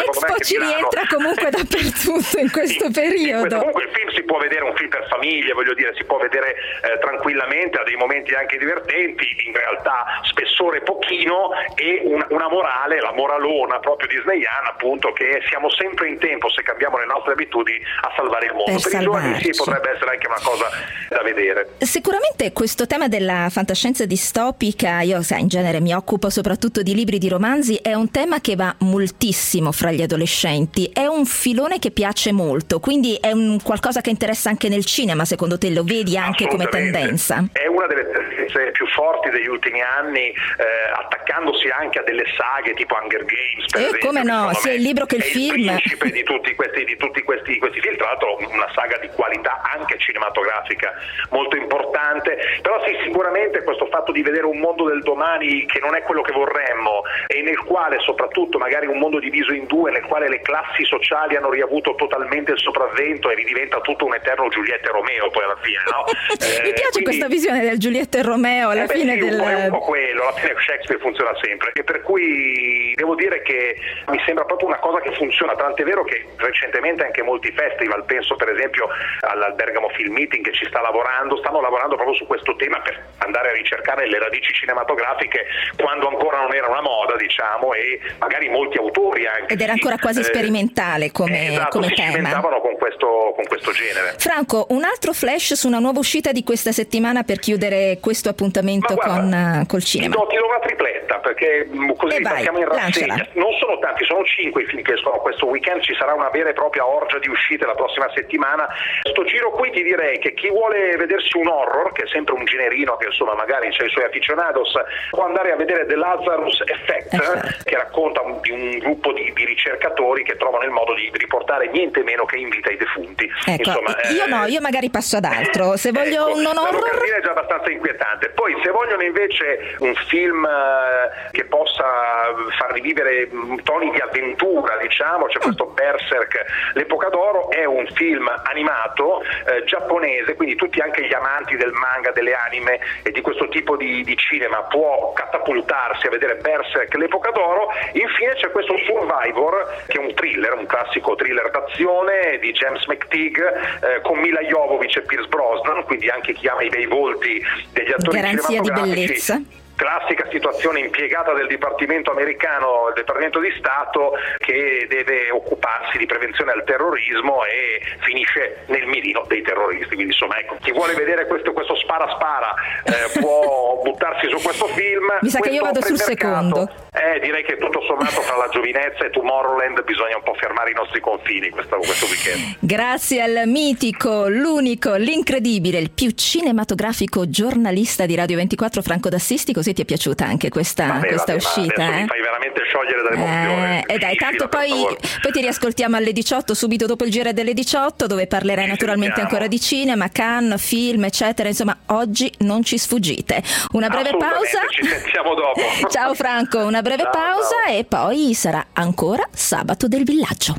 ci rientra comunque dappertutto in questo periodo. Questo, comunque il film si può vedere, un film per famiglie, voglio dire, si può vedere eh, tranquillamente, ha dei momenti anche divertenti, in realtà spessore pochino e una, una morale, la moralona proprio disneyana, appunto, che siamo sempre in tempo, se cambiamo le nostre abitudini, a salvare il mondo. Per, per i giovani sì, potrebbe essere anche una cosa da vedere. Sicuramente questo tema della fantascienza distopica, io sai, in genere mi occupo soprattutto di libri, di romanzi, è un tema che va moltissimo fra gli adolescenti, è un filone che piace molto, quindi è un qualcosa che interessa anche nel cinema, secondo te lo vedi anche come tendenza? È una delle tendenze più forti degli ultimi anni, eh, attaccandosi anche a delle saghe tipo Hunger Games, per eh, esempio, come no, sia il libro che il film. È il principe di tutti questi, di tutti questi, questi film, tra l'altro una saga di qualità anche cinematografica molto importante, però sì, sicuramente questo fatto di vedere un mondo del domani che non è quello che vorremmo e nel quale soprattutto magari un mondo diviso in due, nel quale le classi sociali hanno riavuto totalmente il sopravvento e ridiventa tutto un eterno Giulietta e Romeo poi alla fine, no? Eh, Mi piace quindi... questa visione del Giulietta e Romeo alla eh beh, fine sì, del... è un po' quello, alla fine Shakespeare funziona sempre e per cui devo dire che mi sembra proprio una cosa che funziona, tant'è vero che recentemente anche molti festival, penso per esempio al Bergamo Film Meeting che ci sta lavorando, stanno lavorando proprio su questo tema per andare a ricercare le radici cinematografiche quando ancora non era una moda, diciamo, e magari molti autori anche. Ed era ancora quasi eh, sperimentale come, esatto, come si tema. cimentavano con questo, con questo genere. Franco, un altro flash su una nuova uscita di questa settimana per chiudere questo appuntamento guarda, con col cinema. Ti do, ti do una tripletta perché così vai, passiamo in rassegna. Lanciala. Non sono tanti, sono cinque i film che escono questo weekend, ci sarà una vera e propria orgia di uscite la prossima settimana. Sto giro qui ti direi che chi vuole vedersi un horror, che è sempre un generino che insomma magari c'è i suoi aficionados, può andare a vedere The Lazarus Effect, esatto. che racconta di un gruppo di, di ricercatori che trovano il modo di riportare niente meno che in vita i defunti. Ecco, insomma, io eh, no, io magari passo ad altro. Se voglio ecco, un non horror, la locandina è già abbastanza inquietante. Poi se vogliono invece un film eh, che possa far rivivere toni di avventura, diciamo, c'è questo Berserk, l'epoca d'oro, è un film animato eh, giapponese, quindi tutti anche gli amanti del manga, delle anime e di questo tipo di, di cinema può catapultarsi a vedere Berserk, l'epoca d'oro. Infine c'è questo Survivor che è un thriller, un classico thriller d'azione di James McTeague eh, con Mila Jovovich e Pierce Brosnan, quindi anche chi ama i bei volti degli attori garanzia di cinematografici. bellezza. Classica situazione impiegata del Dipartimento americano, il Dipartimento di Stato che deve occuparsi di prevenzione al terrorismo e finisce nel mirino dei terroristi. Quindi insomma, ecco, chi vuole vedere questo, questo spara spara eh, può buttarsi su questo film. Mi sa questo che io vado sul secondo. Eh, direi che tutto sommato fra la giovinezza e Tomorrowland bisogna un po' fermare i nostri confini questo, questo weekend. Grazie al mitico, l'unico, l'incredibile, il più cinematografico giornalista di Radio ventiquattro, Franco D'Assisti. Così ti è piaciuta anche questa, vabbè, questa vabbè, uscita? Eh? Mi fai veramente sciogliere dall'emozione. Eh, e dai, tanto poi, poi ti riascoltiamo alle diciotto, subito dopo il giro delle diciotto, dove parlerai ci naturalmente sentiamo. Ancora di cinema, Cannes, film, eccetera. Insomma, oggi non ci sfuggite. Una breve pausa. Ci sentiamo dopo. Ciao Franco, una breve ciao, pausa ciao. E poi sarà ancora Sabato del Villaggio.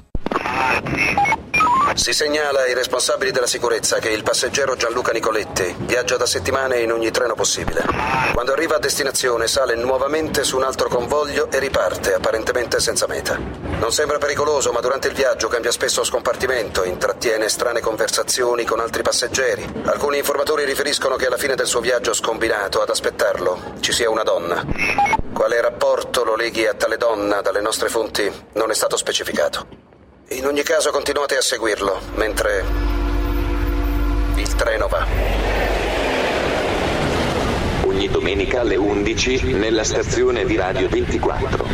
Si segnala ai responsabili della sicurezza che il passeggero Gianluca Nicoletti viaggia da settimane in ogni treno possibile. Quando arriva a destinazione sale nuovamente su un altro convoglio e riparte, apparentemente senza meta. Non sembra pericoloso, ma durante il viaggio cambia spesso scompartimento, intrattiene strane conversazioni con altri passeggeri. Alcuni informatori riferiscono che alla fine del suo viaggio scombinato ad aspettarlo ci sia una donna. Quale rapporto lo leghi a tale donna dalle nostre fonti non è stato specificato. In ogni caso continuate a seguirlo, mentre il treno va. Ogni domenica alle undici nella stazione di Radio ventiquattro.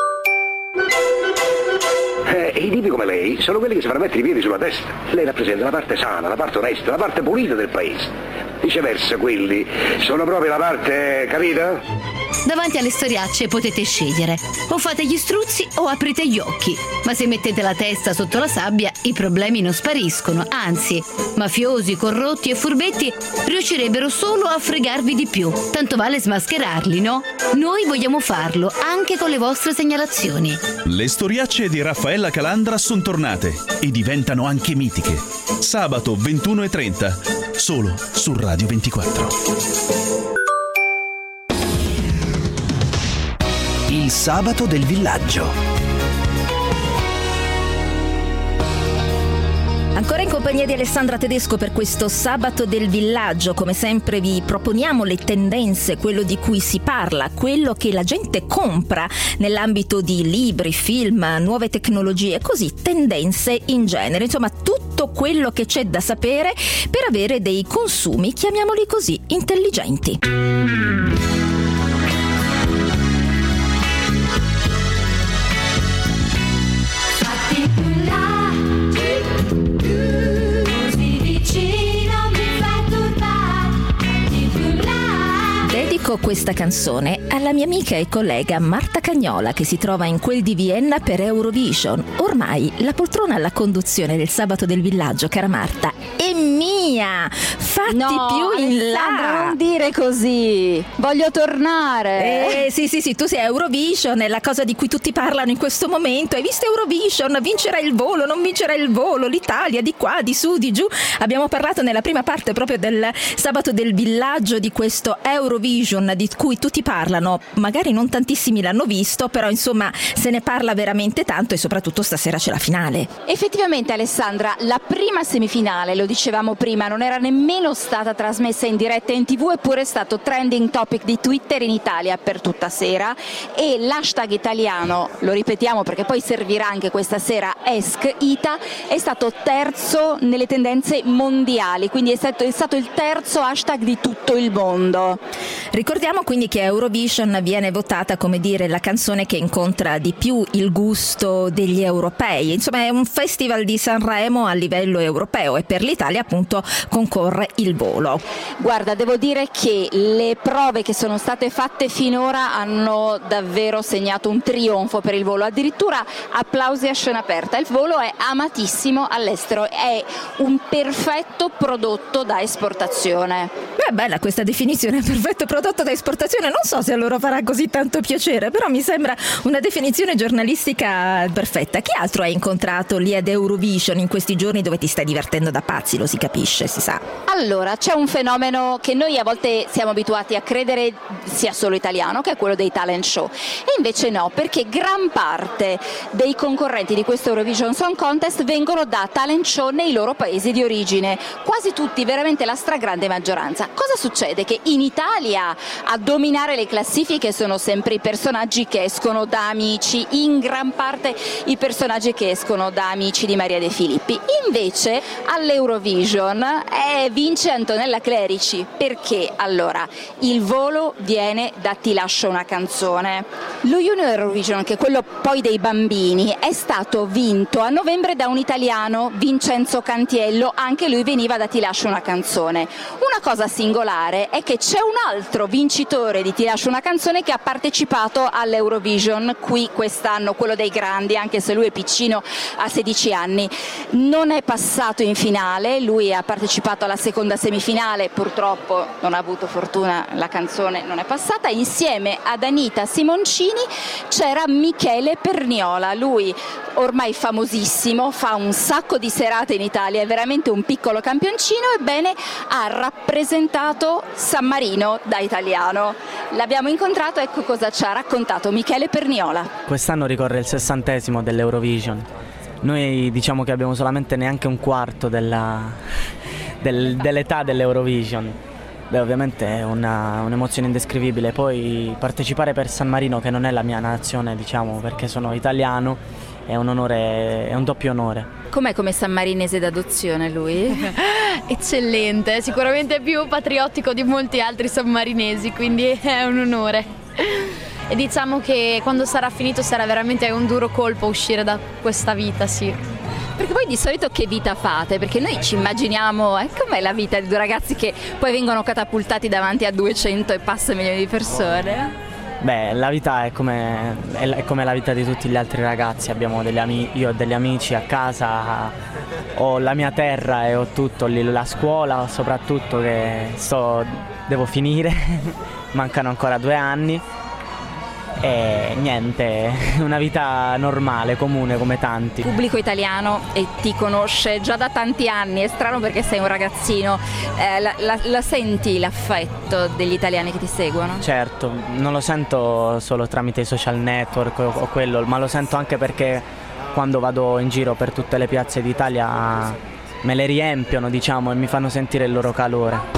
Eh, i tipi come lei sono quelli che si fanno mettere i piedi sulla testa. Lei rappresenta la parte sana, la parte onesta, la parte pulita del paese. Viceversa, quelli sono proprio la parte, capito? Davanti alle storiacce potete scegliere: o fate gli struzzi o aprite gli occhi. Ma se mettete la testa sotto la sabbia, i problemi non spariscono. Anzi, mafiosi, corrotti e furbetti riuscirebbero solo a fregarvi di più. Tanto vale smascherarli, no? Noi vogliamo farlo, anche con le vostre segnalazioni. Le storiacce di Raffaella Calandra sono tornate e diventano anche mitiche. Sabato ventuno e trenta, solo su Radio ventiquattro. Il sabato del villaggio. Ancora in compagnia di Alessandra Tedesco per questo Sabato del Villaggio. Come sempre vi proponiamo le tendenze, quello di cui si parla, quello che la gente compra nell'ambito di libri, film, nuove tecnologie, così tendenze in genere, insomma tutto quello che c'è da sapere per avere dei consumi, chiamiamoli così, intelligenti. Dedico questa canzone alla mia amica e collega Marta Cagnola, che si trova in quel di Vienna per Eurovision. Ormai la poltrona alla conduzione del Sabato del Villaggio, cara Marta, è mia! Fatti no, più in Alessandra, là! non dire così! Voglio tornare! Eh sì sì sì, tu sei Eurovision, è la cosa di cui tutti parlano in questo momento. Hai visto Eurovision? Vincerà il volo, non vincerà il volo, l'Italia di qua, di su, di giù. Abbiamo parlato nella prima parte proprio del Sabato del Villaggio di questo Eurovision di cui tutti parlano, magari non tantissimi l'hanno visto, però insomma se ne parla veramente tanto e soprattutto stasera c'è la finale. Effettivamente Alessandra, la prima semifinale, lo dicevamo prima, non era nemmeno stata trasmessa in diretta in tv, eppure è stato trending topic di Twitter in Italia per tutta sera, e l'hashtag italiano, lo ripetiamo perché poi servirà anche questa sera, ESC-Ita, è stato terzo nelle tendenze mondiali, quindi è stato, è stato il terzo hashtag di tutto il mondo. Ricordiamo quindi che Eurovision viene votata, come dire, la canzone che incontra di più il gusto degli europei. Insomma, è un festival di Sanremo a livello europeo e per l'Italia appunto concorre il volo. Guarda, devo dire che le prove che sono state fatte finora hanno davvero segnato un trionfo per il volo, addirittura applausi a scena aperta. Il volo è amatissimo all'estero, è un perfetto prodotto da esportazione. Beh, bella questa definizione, perfetto prodotto da esportazione. Non so se a loro farà così tanto piacere, però mi sembra una definizione giornalistica perfetta. Chi altro hai incontrato lì ad Eurovision in questi giorni dove ti stai divertendo da pazzi? Lo si capisce, si sa. Allora, c'è un fenomeno che noi a volte siamo abituati a credere sia solo italiano, che è quello dei talent show, e invece no, perché gran parte dei concorrenti di questo Eurovision Song Contest vengono da talent show nei loro paesi di origine, quasi tutti, veramente la stragrande maggioranza. Cosa succede? Che in Italia a dominare le classifiche sono sempre i personaggi che escono da Amici, in gran parte i personaggi che escono da Amici di Maria De Filippi. Invece all'Eurovision eh, vince Antonella Clerici, perché allora il volo viene da Ti lascio una canzone. Lo Junior Eurovision, che è quello poi dei bambini, è stato vinto a novembre da un italiano, Vincenzo Cantiello, anche lui veniva da Ti lascio una canzone. Una cosa singolare è che c'è un altro vincitore di Ti lascio una canzone che ha partecipato all'Eurovision qui quest'anno, quello dei grandi, anche se lui è piccino, ha sedici anni. Non è passato in finale, lui ha partecipato alla seconda semifinale, purtroppo non ha avuto fortuna, la canzone non è passata. Insieme ad Anita Simoncini c'era Michele Perniola, lui ormai famosissimo, fa un sacco di serate in Italia, è veramente un piccolo campioncino, ebbene ha rappresentato San Marino da italiano. L'abbiamo incontrato, ecco cosa ci ha raccontato Michele Perniola. Quest'anno ricorre il sessantesimo dell'Eurovision. Noi diciamo che abbiamo solamente neanche un quarto della, del, dell'età dell'Eurovision. Beh, ovviamente è una, un'emozione indescrivibile. Poi partecipare per San Marino, che non è la mia nazione, diciamo, perché sono italiano, è un onore, è un doppio onore. Com'è come sammarinese d'adozione lui? Eccellente, sicuramente più patriottico di molti altri sammarinesi, quindi è un onore. E diciamo che quando sarà finito sarà veramente un duro colpo uscire da questa vita, sì. Perché voi di solito che vita fate? Perché noi ci immaginiamo, eh, com'è la vita di due ragazzi che poi vengono catapultati davanti a duecento e passa milioni di persone? Beh, la vita è come, è come la vita di tutti gli altri ragazzi. Abbiamo degli ami- io ho degli amici a casa, ho la mia terra e ho tutto, lì, la scuola soprattutto che sto, devo finire, mancano ancora due anni. E niente, una vita normale, comune come tanti. Pubblico italiano e ti conosce già da tanti anni, è strano perché sei un ragazzino, eh, la, la, la senti l'affetto degli italiani che ti seguono? Certo, non lo sento solo tramite i social network o, o quello, ma lo sento anche perché quando vado in giro per tutte le piazze d'Italia me le riempiono, diciamo, e mi fanno sentire il loro calore.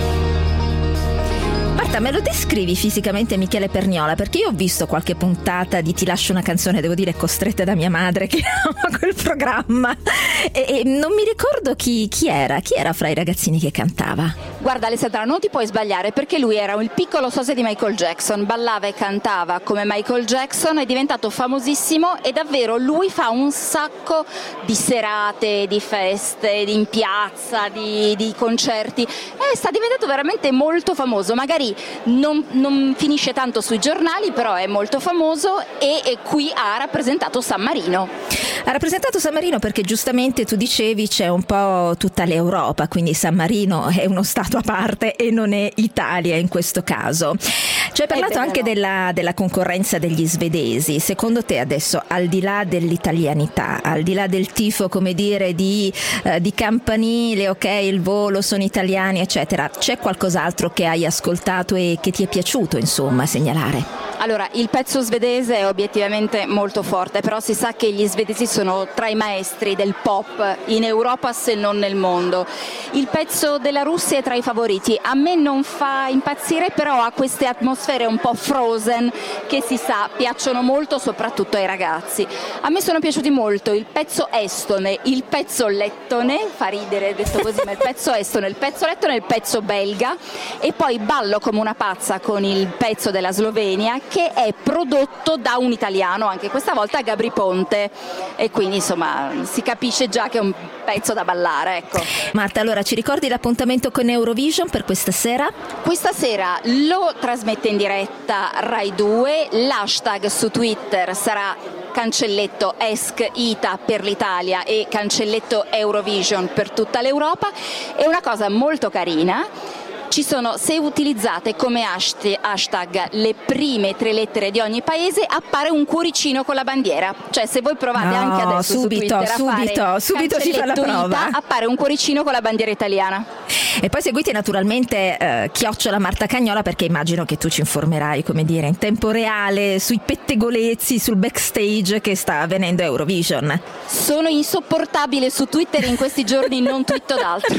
Marta, me lo descrivi fisicamente Michele Perniola? Perché io ho visto qualche puntata di Ti lascio una canzone, devo dire costretta da mia madre che ama quel programma, e, e non mi ricordo chi, chi era, chi era fra i ragazzini che cantava. Guarda Alessandra, non ti puoi sbagliare, perché lui era il piccolo sosia di Michael Jackson, ballava e cantava come Michael Jackson, è diventato famosissimo e davvero lui fa un sacco di serate, di feste, di in piazza, di, di concerti, e sta diventando veramente molto famoso. Magari non, non finisce tanto sui giornali, però è molto famoso e, e qui ha rappresentato San Marino. Ha rappresentato San Marino perché giustamente tu dicevi c'è un po' tutta l'Europa, quindi San Marino è uno stato a parte e non è Italia in questo caso. Ci hai parlato anche della, della concorrenza degli svedesi. Secondo te adesso, al di là dell'italianità, al di là del tifo, come dire, di, eh, di campanile, ok, il volo, sono italiani, eccetera, c'è qualcos'altro che hai ascoltato e che ti è piaciuto, insomma, segnalare? Allora, il pezzo svedese è obiettivamente molto forte, però si sa che gli svedesi sono tra i maestri del pop in Europa, se non nel mondo. Il pezzo della Russia è tra i favoriti. A me non fa impazzire, però ha queste atmosfere un po' Frozen che, si sa, piacciono molto soprattutto ai ragazzi. A me sono piaciuti molto il pezzo estone, il pezzo lettone, fa ridere detto così, ma il pezzo estone, il pezzo lettone e il pezzo belga, e poi ballo come una pazza con il pezzo della Slovenia, che è prodotto da un italiano, anche questa volta Gabri Ponte, e quindi insomma si capisce già che è un pezzo da ballare, ecco. Marta, allora ci ricordi l'appuntamento con Eurovision per questa sera? Questa sera lo trasmette in diretta Rai due, l'hashtag su Twitter sarà cancelletto Esc Ita per l'Italia e cancelletto Eurovision per tutta l'Europa. È una cosa molto carina. Ci sono, se utilizzate come hashtag le prime tre lettere di ogni paese, appare un cuoricino con la bandiera. Cioè, se voi provate no, anche adesso subito, su Twitter a subito, fare subito si fa la prova, Ita, appare un cuoricino con la bandiera italiana. E poi seguite naturalmente eh, chiocciola Marta Cagnola, perché immagino che tu ci informerai, come dire, in tempo reale sui pettegolezzi, sul backstage che sta avvenendo Eurovision. Sono insopportabile su Twitter in questi giorni, non twitto d'altro.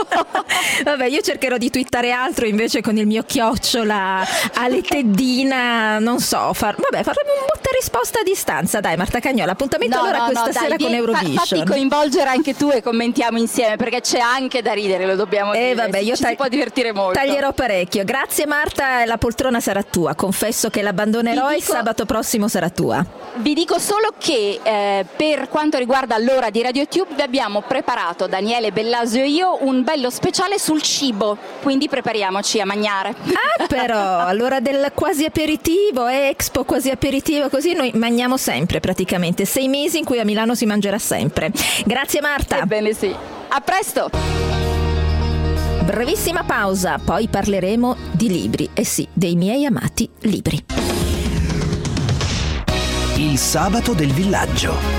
Vabbè, io cercherò di twittare altro invece con il mio chiocciola alle teddina, non so, far, vabbè, faremo un botta risposta a distanza. Dai Marta Cagnola, appuntamento no, allora no, questa no, sera dai, con vieni, Eurovision. Fa, fatti coinvolgere anche tu e commentiamo insieme, perché c'è anche da ridere, lo dobbiamo dire. Eh, vabbè, io ci tag- si può divertire molto. Taglierò parecchio. Grazie Marta, la poltrona sarà tua. Confesso che l'abbandonerò Vi e dico- sabato prossimo sarà tua. Vi dico solo che eh, per quanto riguarda l'ora di RadioTube vi abbiamo preparato, Daniele Bellasio e io, un bello speciale sul cibo, quindi prepariamoci a mangiare. Ah però, allora del quasi aperitivo, Expo quasi aperitivo, così noi mangiamo sempre praticamente, sei mesi in cui a Milano si mangerà sempre. Grazie Marta. Ebbene sì, a presto. Brevissima pausa, poi parleremo di libri, eh sì, dei miei amati libri. Il sabato del villaggio.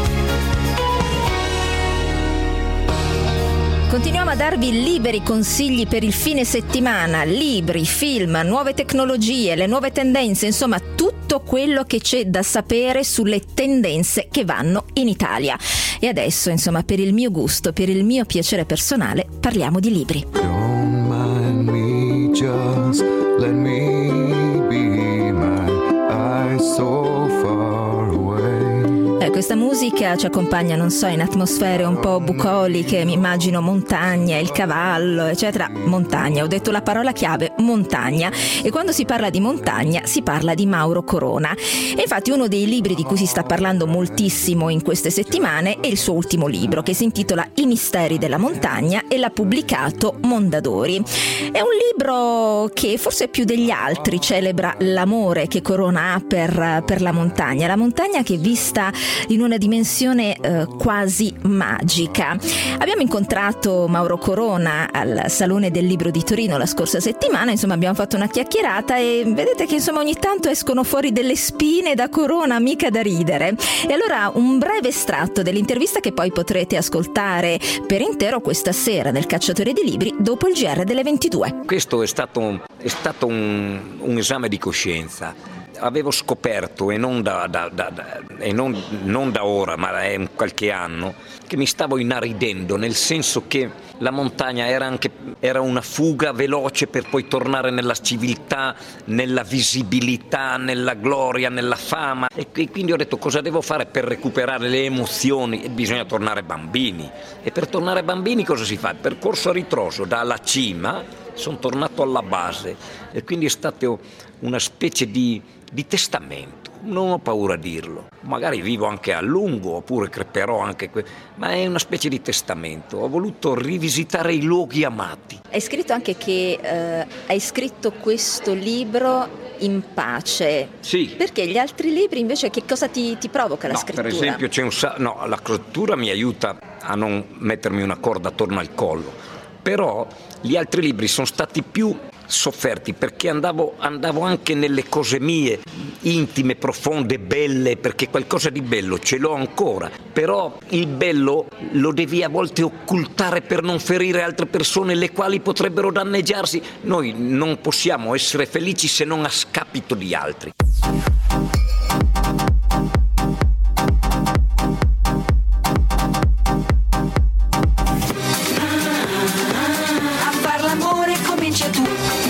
Continuiamo a darvi liberi consigli per il fine settimana, libri, film, nuove tecnologie, le nuove tendenze, insomma tutto quello che c'è da sapere sulle tendenze che vanno in Italia. E adesso, insomma, per il mio gusto, per il mio piacere personale, parliamo di libri. Don't mind me, just let me be my eyes so far away. Eh, questa musica ci accompagna, non so, in atmosfere un po' bucoliche, mi immagino montagna, il cavallo, eccetera. Montagna, ho detto la parola chiave, montagna. E quando si parla di montagna si parla di Mauro Corona. E infatti uno dei libri di cui si sta parlando moltissimo in queste settimane è il suo ultimo libro, che si intitola I misteri della montagna e l'ha pubblicato Mondadori. È un libro che forse più degli altri celebra l'amore che Corona ha per, per la montagna, la montagna che è vista in una dimensione eh, quasi magica. Abbiamo incontrato Mauro Corona al Salone del Libro di Torino la scorsa settimana, insomma abbiamo fatto una chiacchierata e vedete che insomma ogni tanto escono fuori delle spine da Corona, mica da ridere. E allora un breve estratto dell'intervista che poi potrete ascoltare per intero questa sera nel Cacciatore di Libri dopo il G R delle ventidue. Questo è stato, è stato un, un esame di coscienza. avevo scoperto, e non da, da, da, da, e non, non da ora, ma è un qualche anno, che mi stavo inaridendo, nel senso che la montagna era anche era una fuga veloce per poi tornare nella civiltà, nella visibilità, nella gloria, nella fama, e quindi ho detto cosa devo fare per recuperare le emozioni, e bisogna tornare bambini, e per tornare bambini cosa si fa? Il percorso a ritroso dalla cima, sono tornato alla base, e quindi è stato una specie di, di testamento. Non ho paura a dirlo, magari vivo anche a lungo oppure creperò anche, que- ma è una specie di testamento. Ho voluto rivisitare i luoghi amati. Hai scritto anche che eh, hai scritto questo libro in pace. Sì. Perché gli altri libri invece che cosa ti, ti provoca la no, scrittura? Per esempio c'è un sa- no, la scrittura mi aiuta a non mettermi una corda attorno al collo, però gli altri libri sono stati più sofferti perché andavo, andavo anche nelle cose mie, intime, profonde, belle, perché qualcosa di bello ce l'ho ancora, però il bello lo devi a volte occultare per non ferire altre persone, le quali potrebbero danneggiarsi. Noi non possiamo essere felici se non a scapito di altri. A far l'amore comincia tu.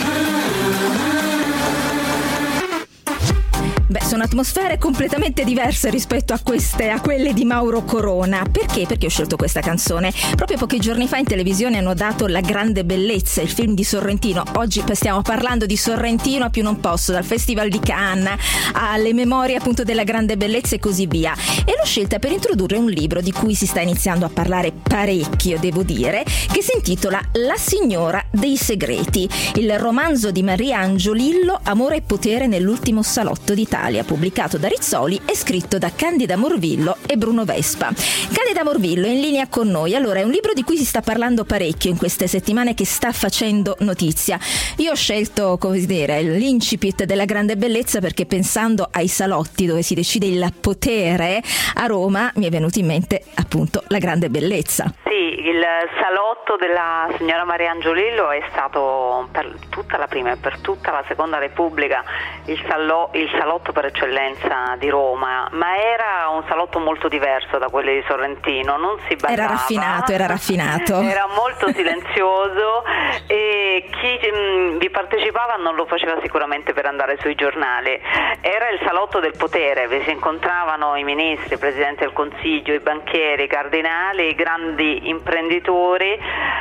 Beh, sono atmosfere completamente diverse rispetto a queste, a quelle di Mauro Corona. Perché? Perché ho scelto questa canzone? Proprio pochi giorni fa in televisione hanno dato La grande bellezza, il film di Sorrentino. Oggi stiamo parlando di Sorrentino a più non posso, dal Festival di Cannes alle memorie appunto della grande bellezza e così via. E l'ho scelta per introdurre un libro di cui si sta iniziando a parlare parecchio, devo dire, che si intitola La signora dei segreti, il romanzo di Maria Angiolillo, Amore e potere nell'ultimo salotto d'Italia, pubblicato da Rizzoli e scritto da Candida Morvillo e Bruno Vespa. Candida Morvillo è in linea con noi. Allora, è un libro di cui si sta parlando parecchio in queste settimane, che sta facendo notizia. Io ho scelto, come dire, l'incipit della grande bellezza perché, pensando ai salotti dove si decide il potere a Roma, mi è venuto in mente appunto La grande bellezza. Sì, il salotto della signora Maria Angiolillo è stato per tutta la prima e per tutta la seconda Repubblica il, salo- il salotto per eccellenza di Roma, ma era un salotto molto diverso da quelli di Sorrentino, non si ballava. Era raffinato, era raffinato. Era molto silenzioso e chi mh, vi partecipava non lo faceva sicuramente per andare sui giornali. Era il salotto del potere, vi si incontravano i ministri, il Presidente del Consiglio, i banchieri, i cardinali, i grandi imprenditori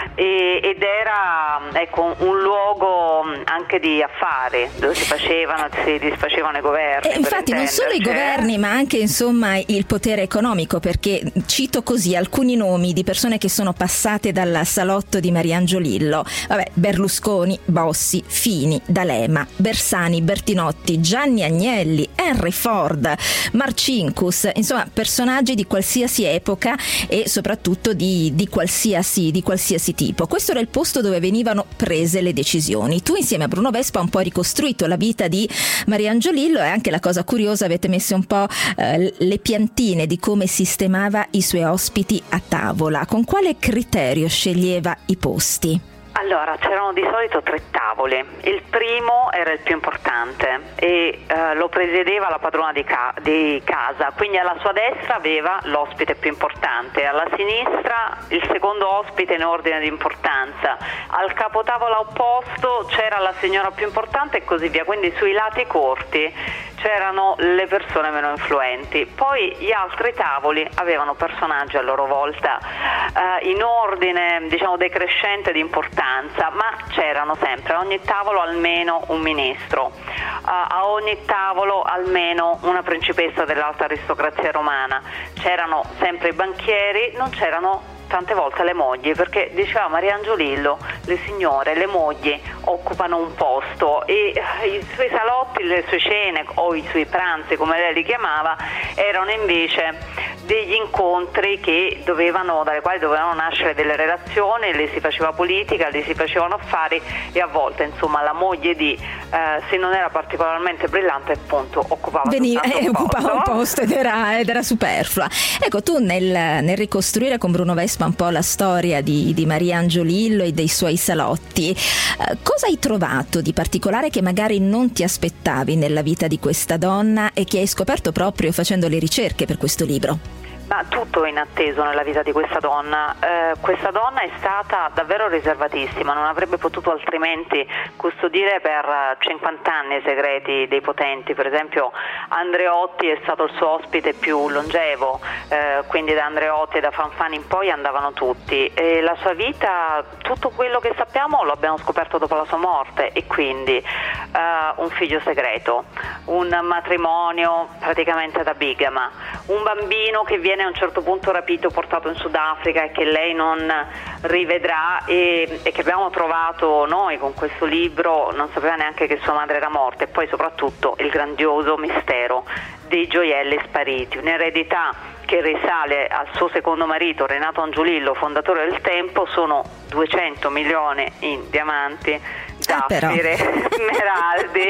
e, ed era ecco, un luogo anche di affari dove si facevano, si disfacevano i governi. E infatti non solo i governi, ma anche insomma il potere economico, perché cito così alcuni nomi di persone che sono passate dal salotto di Maria Angiolillo. Vabbè, Berlusconi, Bossi, Fini, D'Alema, Bersani, Bertinotti, Gianni Agnelli, Henry Ford, Marcinkus, insomma personaggi di qualsiasi epoca e soprattutto di, di, qualsiasi, di qualsiasi tipo. Questo era il posto dove venivano prese le decisioni. Tu insieme a Bruno Vespa hai un po' ricostruito la vita di Maria Angiolillo, e anche la cosa curiosa, avete messo un po' eh, le piantine di come sistemava i suoi ospiti a tavola. Con quale criterio sceglieva i posti? Allora, c'erano di solito tre tavoli. Il primo era il più importante e eh, lo presiedeva la padrona di, ca- di casa, quindi alla sua destra aveva l'ospite più importante, alla sinistra il secondo ospite in ordine di importanza, al capotavola opposto c'era la signora più importante e così via, quindi sui lati corti c'erano le persone meno influenti. Poi gli altri tavoli avevano personaggi a loro volta eh, in ordine, diciamo, decrescente di importanza, ma c'erano sempre a ogni tavolo almeno un ministro, uh, a ogni tavolo almeno una principessa dell'alta aristocrazia romana, c'erano sempre i banchieri, non c'erano tante volte le mogli, perché diceva Maria Angiolillo, le signore, le mogli occupano un posto e i suoi salotti, le sue cene o i suoi pranzi, come lei li chiamava, erano invece degli incontri che dovevano, dalle quali dovevano nascere delle relazioni, le si faceva politica, le si facevano affari e a volte insomma la moglie di, eh, se non era particolarmente brillante, appunto occupava Veniva, eh, un, posto. occupava un posto ed era, ed era superflua. Ecco, tu nel, nel ricostruire con Bruno Vespa un po' la storia di, di Maria Angiolillo e dei suoi suoi salotti. Eh, cosa hai trovato di particolare che magari non ti aspettavi nella vita di questa donna e che hai scoperto proprio facendo le ricerche per questo libro? Ma tutto è inatteso nella vita di questa donna. Eh, questa donna è stata davvero riservatissima, non avrebbe potuto altrimenti custodire per cinquanta anni i segreti dei potenti. Per esempio Andreotti è stato il suo ospite più longevo, eh, quindi da Andreotti e da Fanfani in poi andavano tutti. E la sua vita, tutto quello che sappiamo lo abbiamo scoperto dopo la sua morte, e quindi eh, un figlio segreto, un matrimonio praticamente da bigama, un bambino che viene a un certo punto rapito, portato in Sudafrica e che lei non rivedrà, e, e che abbiamo trovato noi con questo libro, non sapeva neanche che sua madre era morta. E poi soprattutto il grandioso mistero dei gioielli spariti, un'eredità che risale al suo secondo marito Renato Angiolillo, fondatore del Tempo. Sono duecento milioni in diamanti, zaffire, ah, smeraldi,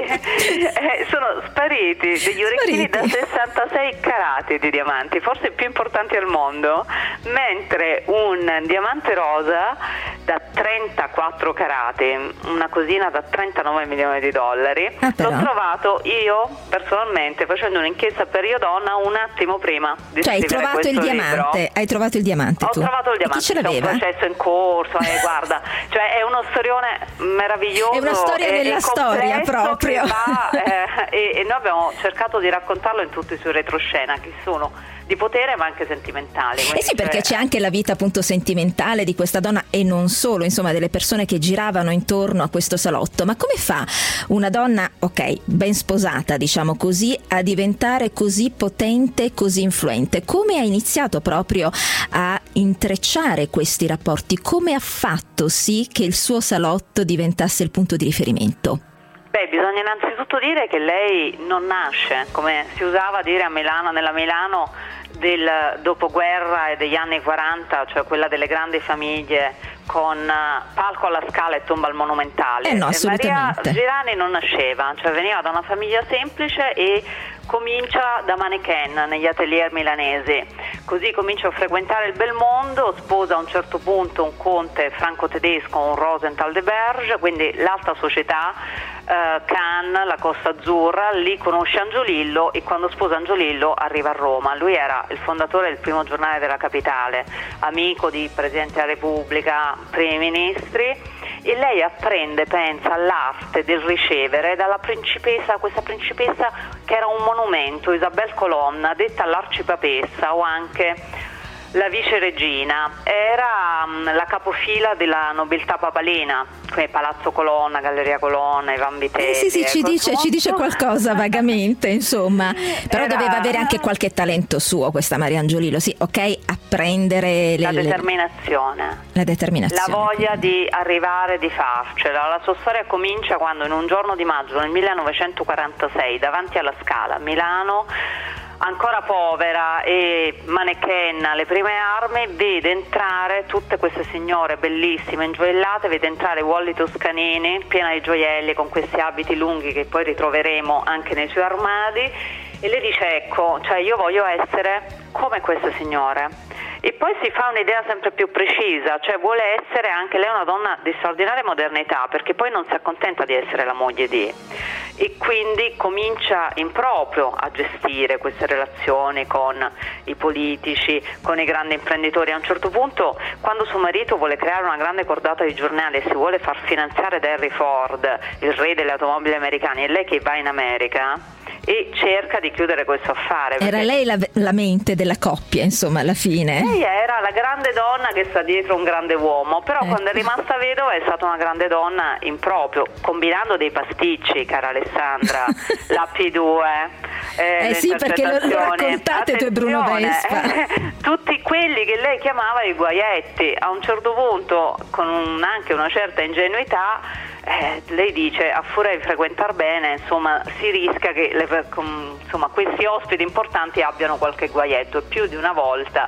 eh, sono spariti degli orecchini da sessantasei carati di diamanti, forse i più importanti al mondo, mentre un diamante rosa da trentaquattro carati, una cosina da trentanove milioni di dollari, ah, l'ho trovato io personalmente facendo un'inchiesta per Io Donna un attimo prima di cioè, hai trovato il diamante, libro. hai trovato il diamante Ho tu? trovato il diamante, c'è un processo in corso, eh, guarda, cioè è uno storione meraviglioso, è una storia e, della e storia proprio, va, eh, e, e noi abbiamo cercato di raccontarlo in tutti i suoi retroscena, che sono di potere ma anche sentimentali. Eh sì, perché c'è anche la vita appunto sentimentale di questa donna, e non solo, insomma, delle persone che giravano intorno a questo salotto. Ma come fa una donna, ok, ben sposata, diciamo così, a diventare così potente, così influente? Come ha iniziato proprio a intrecciare questi rapporti? Come ha fatto sì che il suo salotto diventasse il punto di riferimento? Beh, bisogna innanzitutto dire che lei non nasce, come si usava dire a Milano, nella Milano del dopoguerra e degli anni quaranta, cioè quella delle grandi famiglie con palco alla Scala e tomba al Monumentale. Eh no, assolutamente. Maria Girani non nasceva, cioè veniva da una famiglia semplice e comincia da mannequin negli atelier milanesi, così comincia a frequentare il bel mondo, sposa a un certo punto un conte franco-tedesco, un Rosenthal de Berge, quindi l'alta società, eh, Cannes, la Costa Azzurra, lì conosce Angiolillo, e quando sposa Angiolillo arriva a Roma. Lui era il fondatore del primo giornale della capitale, amico di Presidente della Repubblica, primi ministri, e lei apprende, pensa, all'arte del ricevere dalla principessa, questa principessa che era un monumento, Isabel Colonna, detta l'arcipapessa o anche la viceregina, era um, la capofila della nobiltà papalina, come Palazzo Colonna, Galleria Colonna, Ivan Vitelli. Eh sì, sì, ci dice, ci dice qualcosa vagamente, insomma, però era... doveva avere anche qualche talento suo questa Maria Angiolillo, sì, ok, apprendere le, la determinazione, la determinazione, la voglia di arrivare, di farcela. La sua storia comincia quando in un giorno di maggio nel millenovecentoquarantasei, davanti alla Scala a Milano, ancora povera e mannequin alle prime armi, vede entrare tutte queste signore bellissime, ingioiellate, vede entrare Wally Toscanini, piena di gioielli, con questi abiti lunghi che poi ritroveremo anche nei suoi armadi, e le dice: ecco, cioè io voglio essere come queste signore. E poi si fa un'idea sempre più precisa, cioè vuole essere anche lei una donna di straordinaria modernità, perché poi non si accontenta di essere la moglie di, e quindi comincia in proprio a gestire queste relazioni con i politici, con i grandi imprenditori. A un certo punto, quando suo marito vuole creare una grande cordata di giornali e si vuole far finanziare da Henry Ford, il re delle automobili americane, è lei che va in America e cerca di chiudere questo affare. Era lei la, la mente della coppia, insomma, alla fine. Lei era la grande donna che sta dietro un grande uomo, però eh. quando è rimasta vedova è stata una grande donna in proprio, combinando dei pasticci, cara Alessandra, la P due, eh, eh sì, perché lo, lo raccontate tu e Bruno Vespa. Eh, tutti quelli che lei chiamava i guaietti. A un certo punto, con un, anche una certa ingenuità, Eh, lei dice: a furia di frequentar bene, insomma, si rischia che le, insomma, questi ospiti importanti abbiano qualche guaietto, e più di una volta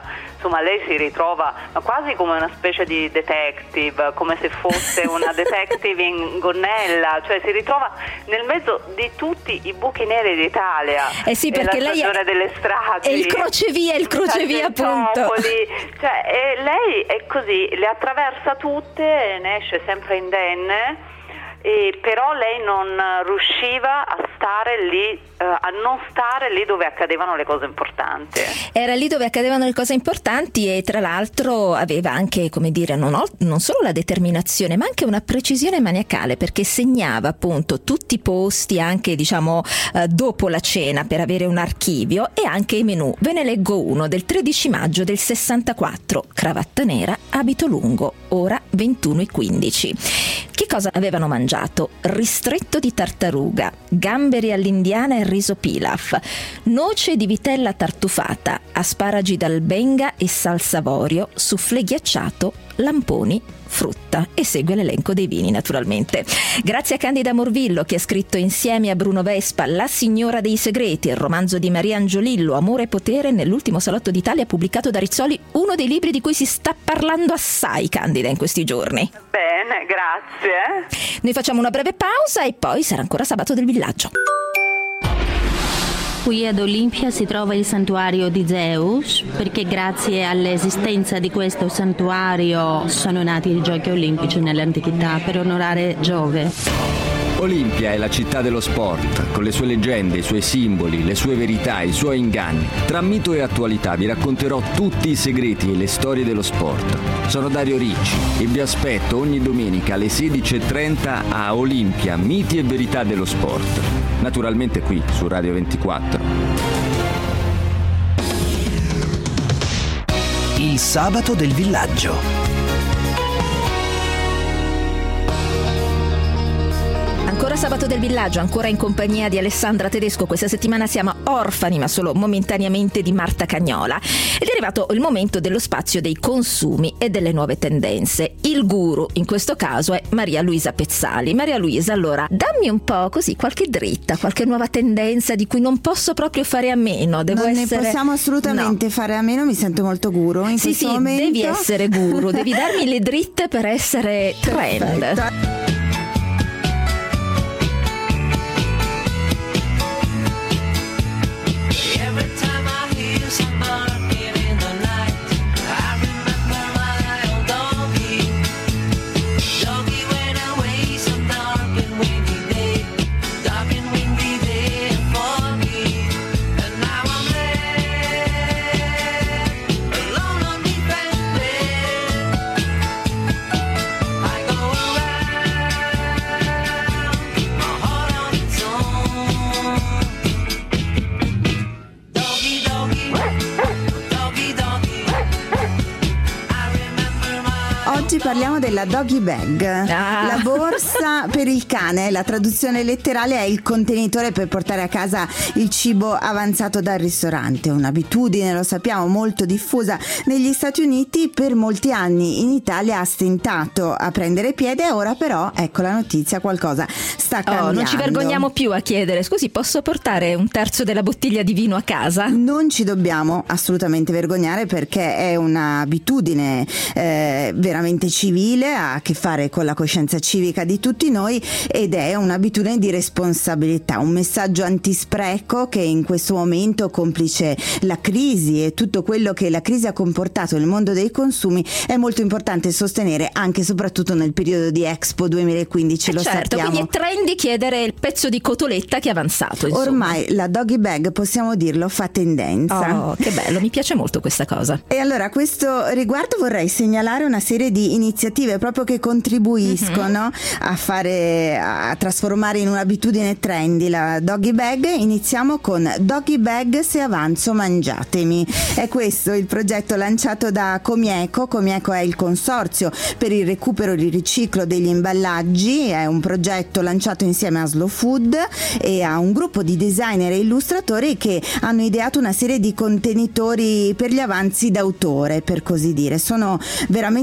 insomma lei si ritrova quasi come una specie di detective, come se fosse una detective in gonnella, cioè si ritrova nel mezzo di tutti i buchi neri d'Italia. Eh sì, perché la lei è, stagione delle stragi, è il crocevia, il crocevia appunto. Cioè, e lei è così, le attraversa tutte, ne esce sempre indenne. E però lei non riusciva a stare lì, eh, a non stare lì dove accadevano le cose importanti. Era lì dove accadevano le cose importanti e tra l'altro aveva anche, come dire, non, ho, non solo la determinazione ma anche una precisione maniacale, perché segnava appunto tutti i posti anche diciamo eh, dopo la cena per avere un archivio, e anche i menù. Ve ne leggo uno del tredici maggio del sessantaquattro: cravatta nera, abito lungo, ora ventuno e quindici. Che cosa avevano mangiato? Ristretto di tartaruga, gamberi all'indiana e riso pilaf, noce di vitella tartufata, asparagi d'albenga e salsa avorio, soufflé ghiacciato, lamponi, frutta, e segue l'elenco dei vini naturalmente. Grazie a Candida Morvillo, che ha scritto insieme a Bruno Vespa La signora dei segreti, il romanzo di Maria Angiolillo Amore e potere, nell'ultimo salotto d'Italia pubblicato da Rizzoli, uno dei libri di cui si sta parlando assai, Candida, in questi giorni. Bene, grazie. Noi facciamo una breve pausa e poi sarà ancora Sabato del Villaggio. Qui ad Olimpia si trova il santuario di Zeus, perché grazie all'esistenza di questo santuario sono nati i Giochi Olimpici nell'antichità per onorare Giove. Olimpia è la città dello sport, con le sue leggende, i suoi simboli, le sue verità, i suoi inganni. Tra mito e attualità vi racconterò tutti i segreti e le storie dello sport. Sono Dario Ricci e vi aspetto ogni domenica alle sedici e trenta a Olimpia, miti e verità dello sport. Naturalmente qui su Radio ventiquattro. Il sabato del villaggio. Ancora Sabato del Villaggio, ancora in compagnia di Alessandra Tedesco. Questa settimana siamo orfani, ma solo momentaneamente, di Marta Cagnola. Ed è arrivato il momento dello spazio dei consumi e delle nuove tendenze. Il guru, in questo caso, è Maria Luisa Pezzali. Maria Luisa, allora, dammi un po' così qualche dritta, qualche nuova tendenza di cui non posso proprio fare a meno. Devo non essere... ne possiamo assolutamente no. fare a meno, mi sento molto guru in sì, questo sì, momento. Devi essere guru, devi darmi le dritte per essere trend. Perfetto. Oggi parliamo della doggy bag, ah. la borsa per il cane. La traduzione letterale è il contenitore per portare a casa il cibo avanzato dal ristorante. Un'abitudine, lo sappiamo, molto diffusa negli Stati Uniti. Per molti anni in Italia ha stentato a prendere piede, ora però, ecco la notizia, qualcosa sta cambiando. Oh, non ci vergogniamo più a chiedere: scusi, posso portare un terzo della bottiglia di vino a casa? Non ci dobbiamo assolutamente vergognare, perché è un'abitudine eh, veramente civile, ha a che fare con la coscienza civica di tutti noi, ed è un'abitudine di responsabilità, un messaggio antispreco che in questo momento, complice la crisi e tutto quello che la crisi ha comportato nel mondo dei consumi, è molto importante sostenere anche e soprattutto nel periodo di Expo duemilaquindici. Eh lo certo, sappiamo. Quindi è trendy chiedere il pezzo di cotoletta che è avanzato, insomma. Ormai la doggy bag, possiamo dirlo, fa tendenza. Oh, che bello, mi piace molto questa cosa. E allora, a questo riguardo vorrei segnalare una serie di iniziative proprio che contribuiscono mm-hmm. a fare, a trasformare in un'abitudine trendy la doggy bag. Iniziamo con Doggy Bag se avanzo mangiatemi. È questo il progetto lanciato da Comieco. Comieco è il consorzio per il recupero e il riciclo degli imballaggi, è un progetto lanciato insieme a Slow Food e a un gruppo di designer e illustratori che hanno ideato una serie di contenitori per gli avanzi d'autore, per così dire. Sono veramente molto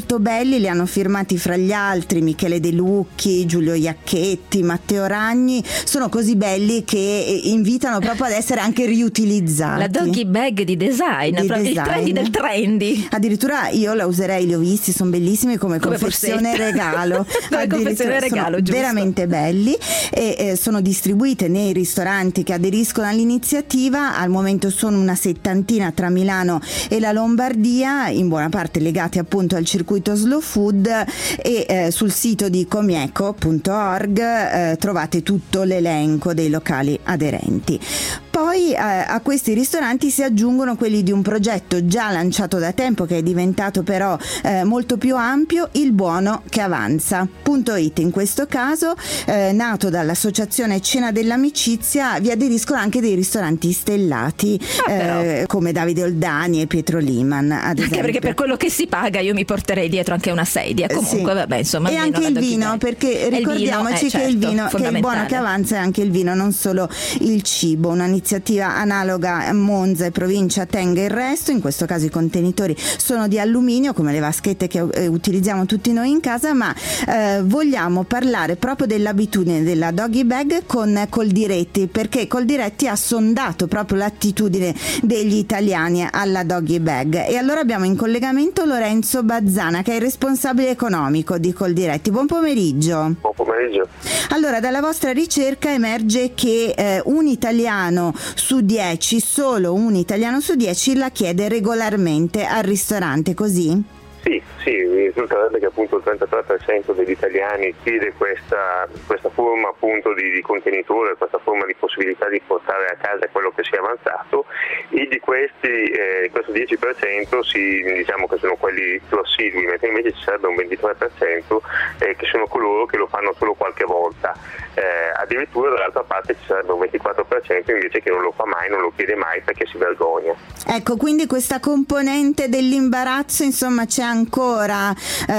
molto belli, li hanno firmati fra gli altri Michele De Lucchi, Giulio Iacchetti, Matteo Ragni, sono così belli che invitano proprio ad essere anche riutilizzati. La doggy bag di design, Di proprio design. il trendy del trendy. Addirittura io la userei, li ho visti, sono bellissimi come, Come confezione borsetta. regalo. Come Addirittura confezione regalo, sono giusto. veramente belli e eh, sono distribuite nei ristoranti che aderiscono all'iniziativa. Al momento sono una settantina tra Milano e la Lombardia, in buona parte legati appunto al circuito Slow Food, e eh, sul sito di comieco punto org eh, trovate tutto l'elenco dei locali aderenti. Poi eh, a questi ristoranti si aggiungono quelli di un progetto già lanciato da tempo, che è diventato però eh, molto più ampio, Il Buono che Avanza punto it. In questo caso, eh, nato dall'associazione Cena dell'Amicizia, vi aderiscono anche dei ristoranti stellati Ah, eh, come Davide Oldani e Pietro Liman, ad Anche esempio. perché per quello che si paga io mi porterei dietro anche una sedia. Comunque, Sì. vabbè, insomma. E almeno anche la il doggy vino, bag. perché E il vino, ricordiamoci eh, che il certo, vino, che il buono fondamentale. che avanza è anche il vino, non solo il cibo. Un'iniziativa analoga a Monza e provincia tenga il resto. In questo caso i contenitori sono di alluminio, come le vaschette che eh, utilizziamo tutti noi in casa, ma eh, vogliamo parlare proprio dell'abitudine della doggy bag con Coldiretti, perché Coldiretti ha sondato proprio l'attitudine degli italiani alla doggy bag. E allora abbiamo in collegamento Lorenzo Bazzana, che è il responsabile economico di Coldiretti. Buon pomeriggio. Buon pomeriggio. Allora, dalla vostra ricerca emerge che eh, un italiano su dieci, solo un italiano su dieci la chiede regolarmente al ristorante, così? Sì, sì, mi risulterebbe che appunto il trentatré per cento degli italiani chiede questa, questa forma appunto di, di contenitore, questa forma di possibilità di portare a casa quello che si è avanzato, e di questi, eh, questo dieci per cento si, diciamo che sono quelli più assidui, mentre invece ci sarebbe un ventitré per cento eh, che sono coloro che lo fanno solo qualche volta. Eh, addirittura dall'altra parte ci sarebbe un ventiquattro per cento invece che non lo fa mai, non lo chiede mai perché si vergogna. Ecco, quindi questa componente dell'imbarazzo insomma c'è ancora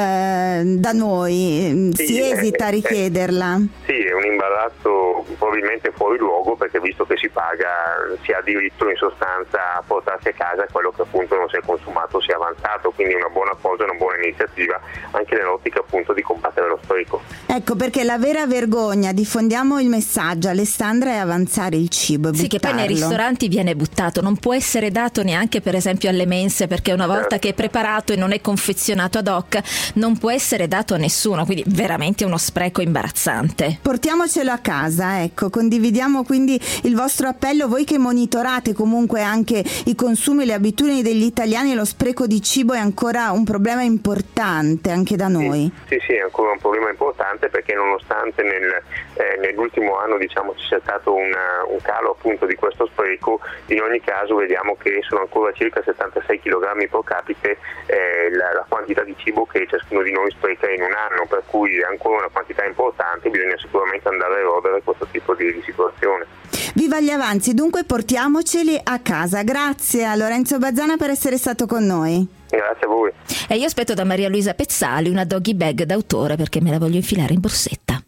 eh, da noi, Sì, si eh, esita a eh, richiederla? Sì, è un imbarazzo probabilmente fuori luogo, perché visto che si paga si ha diritto in sostanza a portarsi a casa quello che appunto non si è consumato, si è avanzato, quindi è una buona cosa, una buona iniziativa anche nell'ottica appunto di combattere lo spreco. Ecco, perché la vera vergogna, diffondiamo il messaggio, Alessandra, è avanzare il cibo e Sì, che poi nei buttarlo. ristoranti viene buttato, non può essere dato neanche per esempio alle mense, perché una volta che è preparato e non è confezionato ad hoc non può essere dato a nessuno, quindi veramente uno spreco imbarazzante. Portiamocelo a casa, ecco, condividiamo quindi il vostro appello, voi che monitorate comunque anche i consumi e le abitudini degli italiani. Lo spreco di cibo è ancora un problema importante anche da noi. Sì, sì, è ancora un problema importante, perché nonostante nel, eh, nell'ultimo anno diciamo ci sia stato una, un calo appunto di questo spreco, in ogni caso vediamo che sono ancora circa settantasei chilogrammi pro capite eh, la, la quantità di cibo che ciascuno di noi spreca in un anno, per cui è ancora una quantità importante, bisogna sicuramente andare a erodere questo tipo di, di situazione. Viva gli avanzi, dunque portiamoceli a casa. Grazie a Lorenzo Bazzana per essere stato con noi. Grazie a voi. E io aspetto da Maria Luisa Pezzali una doggy bag d'autore, perché me la voglio infilare in borsetta.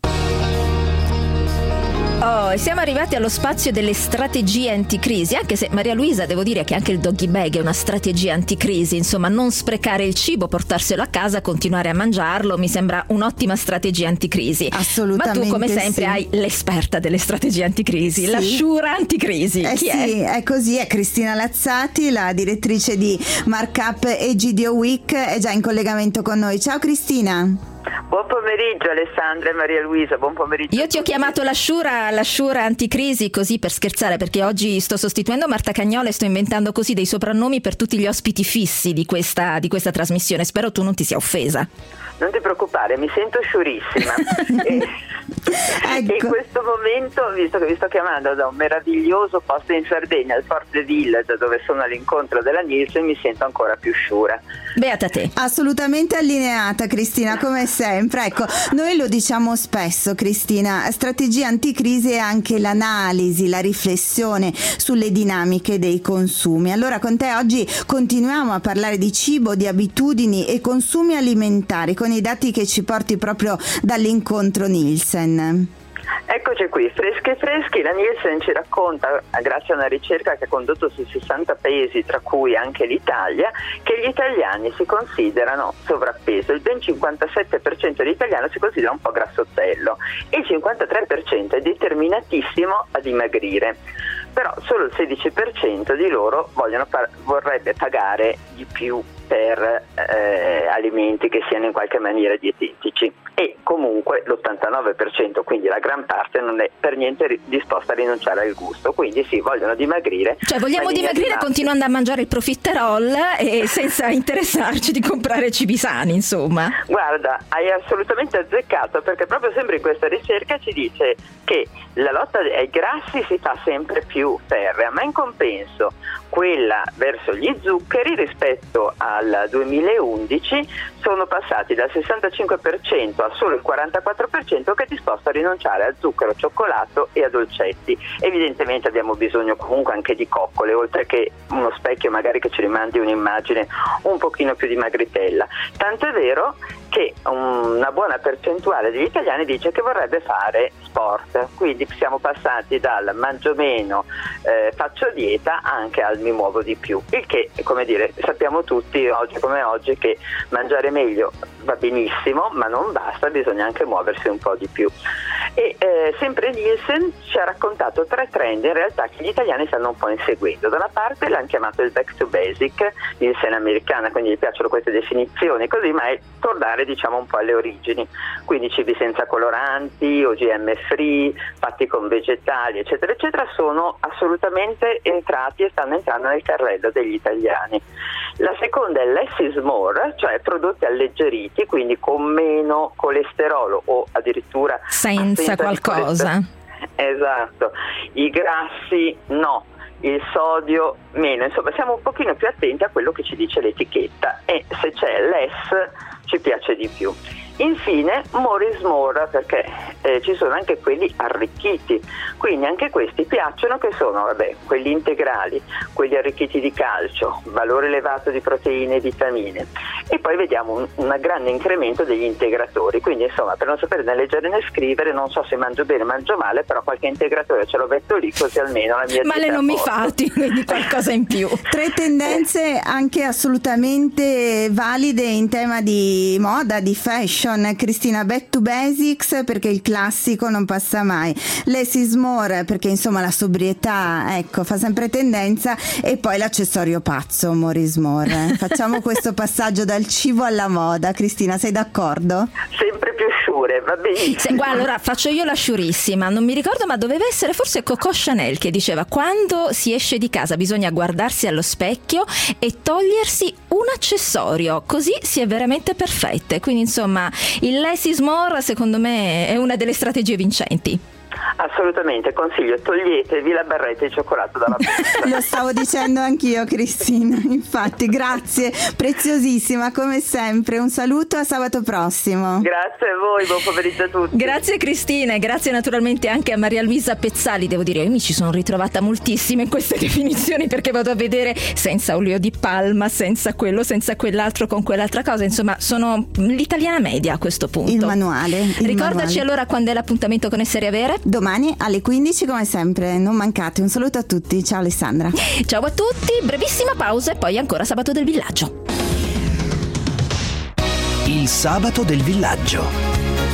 Oh, e siamo arrivati allo spazio delle strategie anticrisi, anche se Maria Luisa, devo dire che anche il doggy bag è una strategia anticrisi, insomma non sprecare il cibo, portarselo a casa, continuare a mangiarlo, mi sembra un'ottima strategia anticrisi. Assolutamente. Ma tu come sempre sì. hai l'esperta delle strategie anticrisi, Sì. la Shura anticrisi. Eh Chi sì, è? è così, è Cristina Lazzati, la direttrice di Markup e G D O Week, è già in collegamento con noi. Ciao Cristina. Buon pomeriggio Alessandra e Maria Luisa, buon pomeriggio. Io ti ho chiamato la Shura, la Shura anticrisi così per scherzare, perché oggi sto sostituendo Marta Cagnola e sto inventando così dei soprannomi per tutti gli ospiti fissi di questa, di questa trasmissione. Spero tu non ti sia offesa. Non ti preoccupare, mi sento sciurissima. e, ecco. in questo momento, visto che vi sto chiamando da un meraviglioso posto in Sardegna, il Forte Village, dove sono all'incontro della Nielsen, mi sento ancora più sciura. Beata te. Assolutamente allineata Cristina, come sempre. Ecco, noi lo diciamo spesso Cristina, strategia anticrisi è anche l'analisi, la riflessione sulle dinamiche dei consumi. Allora con te oggi continuiamo a parlare di cibo, di abitudini e consumi alimentari con i dati che ci porti proprio dall'incontro Nielsen. Eccoci qui, freschi freschi. La Nielsen ci racconta, grazie a una ricerca che ha condotto su sessanta paesi, tra cui anche l'Italia, che gli italiani si considerano sovrappeso. Il ben cinquantasette per cento degli italiani si considera un po' grassottello e il cinquantatré per cento è determinatissimo a dimagrire. Però solo il sedici per cento di loro vogliono par- vorrebbe pagare di più per eh, alimenti che siano in qualche maniera dietetici, e comunque l'ottantanove per cento, quindi la gran parte, non è per niente ri- disposta a rinunciare al gusto, quindi sì, vogliono dimagrire. Cioè vogliamo dimagrire continuando a mangiare il profiterol e senza interessarci di comprare cibi sani, insomma. Guarda, hai assolutamente azzeccato, perché proprio sempre in questa ricerca ci dice che la lotta ai grassi si fa sempre più ferrea, ma in compenso quella verso gli zuccheri rispetto al duemilaundici sono passati dal sessantacinque per cento a solo il quarantaquattro per cento che è disposto a rinunciare a zucchero, cioccolato e a dolcetti. Evidentemente abbiamo bisogno comunque anche di coccole, oltre che uno specchio magari che ci rimandi un'immagine un pochino più dimagritella. Tanto è vero che una buona percentuale degli italiani dice che vorrebbe fare sport, quindi siamo passati dal mangio meno, eh, faccio dieta, anche al mi muovo di più, il che, come dire, sappiamo tutti oggi come oggi che mangiare meglio va benissimo, ma non basta, bisogna anche muoversi un po' di più. E eh, sempre Nielsen ci ha raccontato tre trend in realtà che gli italiani stanno un po' inseguendo. Da una parte l'hanno chiamato il back to basic, Nielsen americana, quindi gli piacciono queste definizioni così, ma è tornare diciamo un po' alle origini, quindi cibi senza coloranti, O G M free, fatti con vegetali eccetera eccetera, sono assolutamente entrati e stanno entrando nel carrello degli italiani. La seconda è less is more, cioè prodotti alleggeriti, quindi con meno colesterolo o addirittura senza qualcosa. Esatto, i grassi no, il sodio meno, insomma siamo un pochino più attenti a quello che ci dice l'etichetta, e se c'è less ci piace di più. Infine more is more, perché eh, ci sono anche quelli arricchiti, quindi anche questi piacciono, che sono vabbè, quelli integrali, quelli arricchiti di calcio, valore elevato di proteine e vitamine, e poi vediamo un, un grande incremento degli integratori, quindi insomma per non sapere né leggere né scrivere, non so se mangio bene o mangio male, però qualche integratore ce l'ho metto lì, così almeno la mia male non mi fate, quindi qualcosa in più. Tre tendenze anche assolutamente valide in tema di moda, di fashion. Cristina, back to basics perché il classico non passa mai, less is more perché insomma la sobrietà, ecco, fa sempre tendenza, e poi l'accessorio pazzo, more is more. Facciamo questo passaggio dal cibo alla moda. Cristina, sei d'accordo? Sempre più sciure, va benissimo. Se, guarda, allora faccio io la sciurissima, non mi ricordo, ma doveva essere forse Coco Chanel che diceva: quando si esce di casa bisogna guardarsi allo specchio e togliersi un accessorio, così si è veramente perfette. Quindi insomma il less is more secondo me è una delle strategie vincenti. Assolutamente, consiglio, toglietevi la barretta di cioccolato dalla bocca. Lo stavo dicendo anch'io, Cristina, infatti. Grazie, preziosissima come sempre, un saluto, a sabato prossimo. Grazie a voi, buon pomeriggio a tutti. Grazie Cristina, e grazie naturalmente anche a Maria Luisa Pezzali. Devo dire, io mi ci sono ritrovata moltissimo in queste definizioni, perché vado a vedere senza olio di palma, senza quello, senza quell'altro, con quell'altra cosa, insomma sono l'italiana media a questo punto. Il manuale il Ricordaci manuale. Allora quando è l'appuntamento con Essere Avere? Domani alle quindici come sempre, non mancate. Un saluto a tutti, ciao Alessandra. Ciao a tutti, brevissima pausa e poi ancora Sabato del Villaggio. Il Sabato del Villaggio.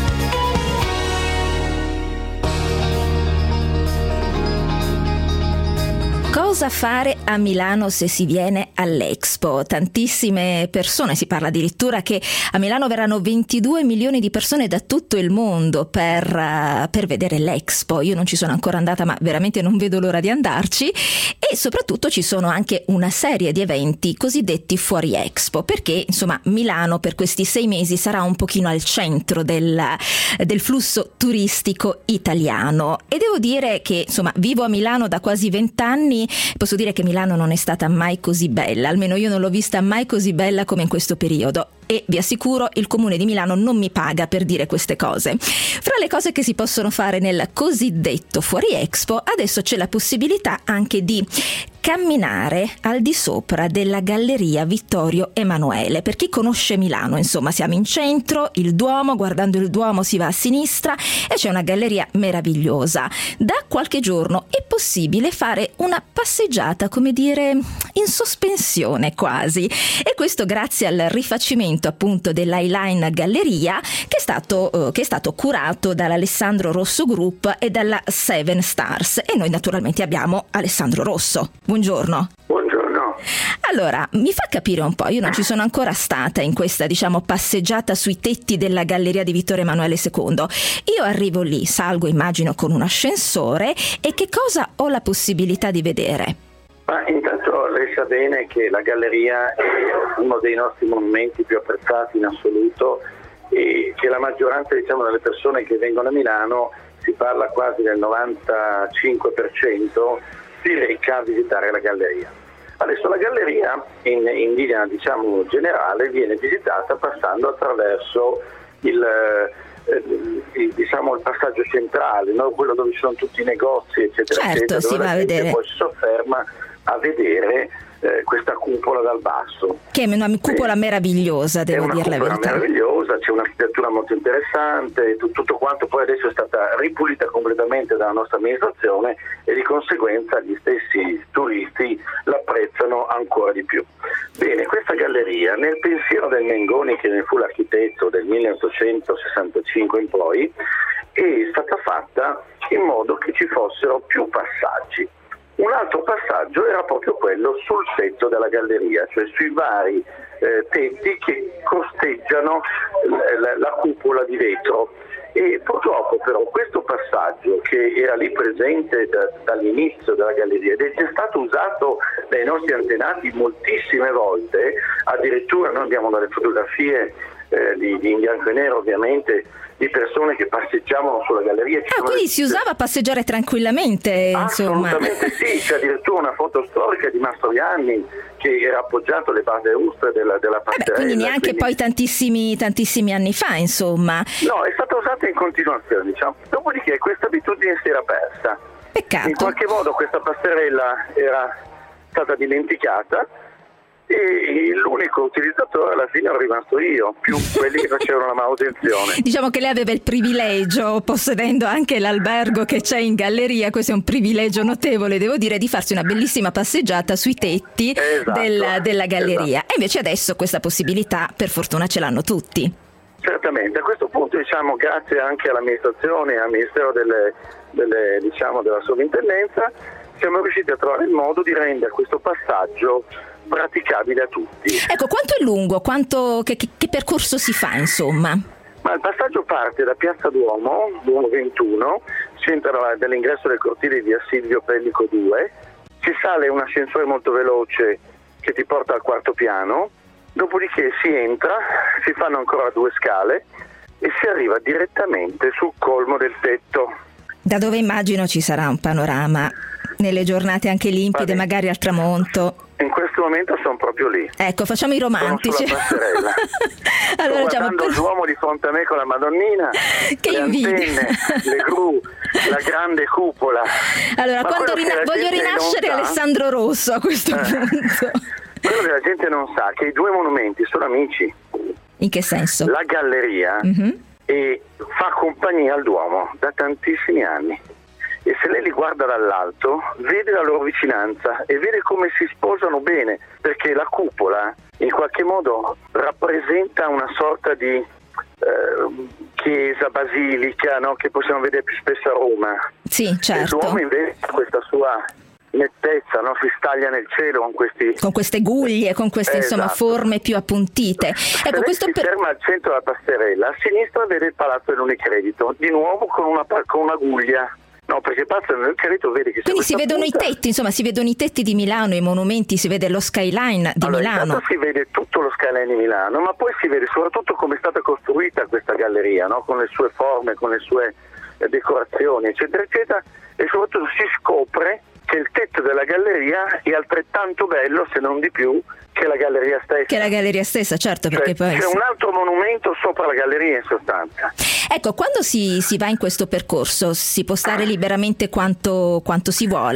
Cosa fare a Milano se si viene all'Expo? Tantissime persone, si parla addirittura che a Milano verranno ventidue milioni di persone da tutto il mondo per, uh, per vedere l'Expo. Io non ci sono ancora andata, ma veramente non vedo l'ora di andarci, e soprattutto ci sono anche una serie di eventi cosiddetti fuori Expo, perché insomma Milano per questi sei mesi sarà un pochino al centro del, del flusso turistico italiano, e devo dire che insomma vivo a Milano da quasi vent'anni. Posso dire che Milano non è stata mai così bella, almeno io non l'ho vista mai così bella come in questo periodo, e vi assicuro il Comune di Milano non mi paga per dire queste cose. Fra le cose che si possono fare nel cosiddetto Fuori Expo, adesso c'è la possibilità anche di camminare al di sopra della Galleria Vittorio Emanuele. Per chi conosce Milano, insomma, siamo in centro, il Duomo, guardando il Duomo si va a sinistra e c'è una galleria meravigliosa. Da qualche giorno è possibile fare una passeggiata, come dire, in sospensione quasi, e questo grazie al rifacimento appunto dell'Highline Galleria che è stato, eh, che è stato curato dall'Alessandro Rosso Group e dalla Seven Stars, e noi naturalmente abbiamo Alessandro Rosso. Buongiorno. Buongiorno. Allora, mi fa capire un po', io non ci sono ancora stata in questa, diciamo, passeggiata sui tetti della Galleria di Vittorio Emanuele secondo. Io arrivo lì, salgo immagino con un ascensore, e che cosa ho la possibilità di vedere? Ma intanto lei sa bene che la galleria è uno dei nostri monumenti più apprezzati in assoluto, e che la maggioranza, diciamo, delle persone che vengono a Milano, si parla quasi del novantacinque per cento, si reca a visitare la galleria. Adesso la galleria in, in linea, diciamo, generale viene visitata passando attraverso il, eh, il, diciamo, il passaggio centrale, no? Quello dove ci sono tutti i negozi eccetera, certo, eccetera, si dove va la a gente vedere. poi si sofferma a vedere eh, questa cupola dal basso. Che è una cupola eh, meravigliosa, devo dire la verità. È una verità. cupola meravigliosa, c'è un'architettura molto interessante, tutto, tutto quanto poi adesso è stata ripulita completamente dalla nostra amministrazione, e di conseguenza gli stessi turisti l'apprezzano ancora di più. Bene, questa galleria, nel pensiero del Mengoni, che ne fu l'architetto del milleottocentosessantacinque in poi, è stata fatta in modo che ci fossero più passaggi. Un altro passaggio era proprio quello sul tetto della galleria, cioè sui vari eh, tetti che costeggiano la, la cupola di vetro. E purtroppo però questo passaggio, che era lì presente da, dall'inizio della galleria ed è già stato usato dai nostri antenati moltissime volte, addirittura noi abbiamo delle fotografie eh, di, di in bianco e nero, ovviamente, di persone che passeggiavano sulla galleria. Ah, quindi si usava passeggiare tranquillamente, insomma. Assolutamente sì, c'è addirittura una foto storica di Mastroianni che era appoggiato alle base ustre della, della passerella. Eh beh, quindi neanche quindi... poi tantissimi, tantissimi anni fa, insomma. No, è stata usata in continuazione, diciamo. Dopodiché questa abitudine si era persa. Peccato. In qualche modo questa passerella era stata dimenticata, e l'unico utilizzatore alla fine ero rimasto io, più quelli che facevano la manutenzione. Diciamo che lei aveva il privilegio, possedendo anche l'albergo che c'è in galleria, questo è un privilegio notevole, devo dire, di farsi una bellissima passeggiata sui tetti esatto, del, della galleria. Esatto. E invece adesso questa possibilità, per fortuna, ce l'hanno tutti. Certamente, a questo punto, diciamo, grazie anche all'amministrazione e al Ministero delle, delle, diciamo, della Sovrintendenza, siamo riusciti a trovare il modo di rendere questo passaggio praticabile a tutti. Ecco, quanto è lungo? Quanto, che, che, che percorso si fa, insomma? Ma il passaggio parte da Piazza Duomo, Duomo ventuno, si entra dall'ingresso del cortile di via Silvio Pellico due, si sale un ascensore molto veloce che ti porta al quarto piano, dopodiché si entra, si fanno ancora due scale e si arriva direttamente sul colmo del tetto. Da dove immagino ci sarà un panorama nelle giornate anche limpide, Vabbè. magari al tramonto. In questo momento sono proprio lì. Ecco, facciamo i romantici. Sono sulla passerella. Allora, Sto guardando per... il Duomo di fronte a me con la Madonnina, che le invidia. antenne, le gru, la grande cupola. Allora, Ma quando quello rina- che la voglio gente rinascere non sa- Alessandro Rosso a questo Eh. punto. Quello che la gente non sa è che i due monumenti sono amici. In che senso? La galleria Mhm. e fa compagnia al Duomo da tantissimi anni. E se lei li guarda dall'alto, vede la loro vicinanza e vede come si sposano bene, perché la cupola in qualche modo rappresenta una sorta di eh, chiesa, basilica, no? Che possiamo vedere più spesso a Roma. Sì, certo. L'uomo invece ha questa sua nettezza, no? Si staglia nel cielo con questi... Con queste guglie, con queste insomma Esatto. forme più appuntite. Se Ecco, lei questo si per... ferma al centro della passerella, a sinistra vede il Palazzo dell'Unicredito, di nuovo con una, con una guglia. No, perché il Palazzo dell'Unicredito vede che... Quindi si vedono punta... i tetti, insomma, si vedono i tetti di Milano, i monumenti, si vede lo skyline di allora, Milano. Intanto si vede tutto lo skyline di Milano, ma poi si vede soprattutto come è stata costruita questa galleria, no? Con le sue forme, con le sue eh, decorazioni, eccetera, eccetera, e soprattutto si scopre che il tetto della galleria è altrettanto bello, se non di più, che la galleria stessa. Che la galleria stessa, certo, perché cioè, poi... c'è un altro monumento sopra la galleria in sostanza. Ecco, quando si, si va in questo percorso si può stare liberamente quanto, quanto si vuole?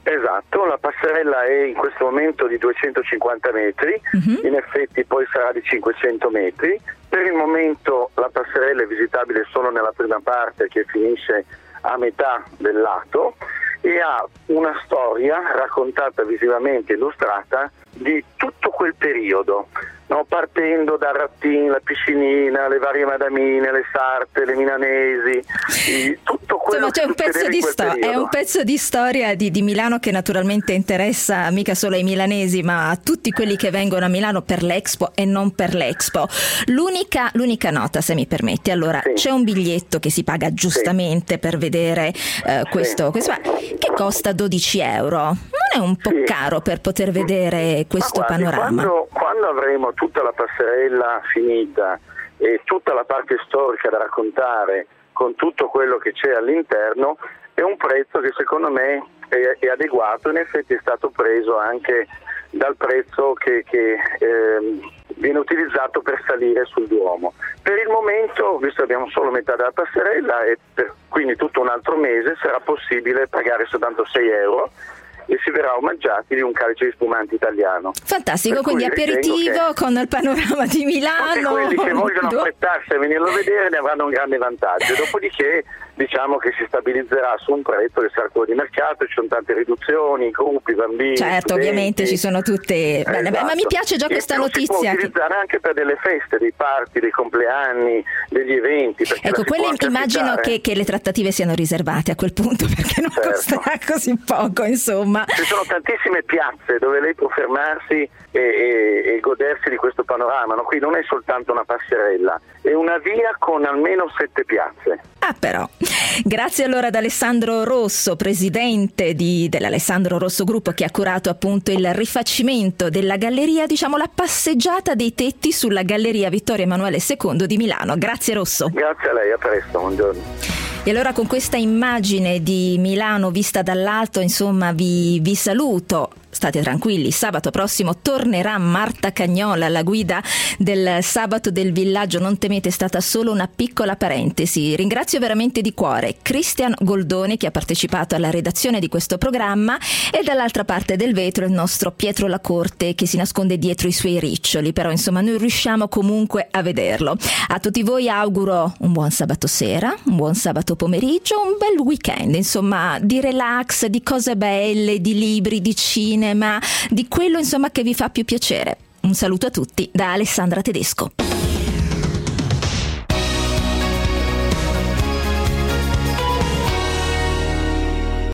Esatto, la passerella è in questo momento di duecentocinquanta metri, uh-huh. in effetti poi sarà di cinquecento metri. Per il momento la passerella è visitabile solo nella prima parte, che finisce a metà del lato, e ha una storia raccontata visivamente, illustrata, di tutto quel periodo, no? Partendo da Rattin, la piscinina, le varie madamine, le sarte, le milanesi, i, tutto quello Insomma, c'è un pezzo di sto- è un pezzo di storia di, di Milano che naturalmente interessa mica solo ai milanesi, ma a tutti quelli che vengono a Milano per l'Expo e non per l'Expo. L'unica, l'unica nota, se mi permetti, allora sì. c'è un biglietto che si paga giustamente sì. per vedere eh, questo, sì. questo, che costa dodici euro. Non è un po' sì. caro per poter vedere questo Ma guardi, panorama? Quando, quando avremo tutta la passerella finita e tutta la parte storica da raccontare con tutto quello che c'è all'interno, è un prezzo che secondo me è, è adeguato. In effetti è stato preso anche dal prezzo che, che eh, viene utilizzato per salire sul Duomo. Per il momento, visto che abbiamo solo metà della passerella e per, quindi tutto un altro mese, sarà possibile pagare soltanto sei euro e si verrà omaggiati di un calice di spumante italiano. Fantastico, per quindi aperitivo che con il panorama di Milano. Tutti quelli che vogliono affrettarsi a venirlo a vedere ne avranno un grande vantaggio. Dopodiché diciamo che si stabilizzerà su un prezzo che sarà quello di mercato, ci sono tante riduzioni, gruppi, bambini. Certo, studenti. Ovviamente ci sono tutte. Bene, esatto. Ma mi piace già questa notizia. Si può utilizzare anche per delle feste, dei party, dei compleanni, degli eventi. Ecco, quelle immagino che, che le trattative siano riservate a quel punto, perché non certo. costerà così poco, insomma. Ci sono tantissime piazze dove lei può fermarsi e, e, e godersi di questo panorama, no? Qui non è soltanto una passerella, è una via con almeno sette piazze. Ah, però. Grazie allora ad Alessandro Rosso, presidente di, dell'Alessandro Rosso Gruppo, che ha curato appunto il rifacimento della galleria, diciamo la passeggiata dei tetti sulla galleria Vittorio Emanuele secondo di Milano. Grazie Rosso. Grazie a lei, a presto, buongiorno. E allora con questa immagine di Milano vista dall'alto, insomma, vi, vi saluto. State tranquilli, sabato prossimo tornerà Marta Cagnola alla guida del Sabato del Villaggio, non temete, è stata solo una piccola parentesi. Ringrazio veramente di cuore Cristian Goldoni, che ha partecipato alla redazione di questo programma, e dall'altra parte del vetro il nostro Pietro Lacorte, che si nasconde dietro i suoi riccioli, però insomma noi riusciamo comunque a vederlo. A tutti voi auguro un buon sabato sera, un buon sabato pomeriggio, un bel weekend, insomma di relax, di cose belle, di libri, di cinema, di quello insomma che vi fa più piacere. Un saluto a tutti da Alessandra Tedesco.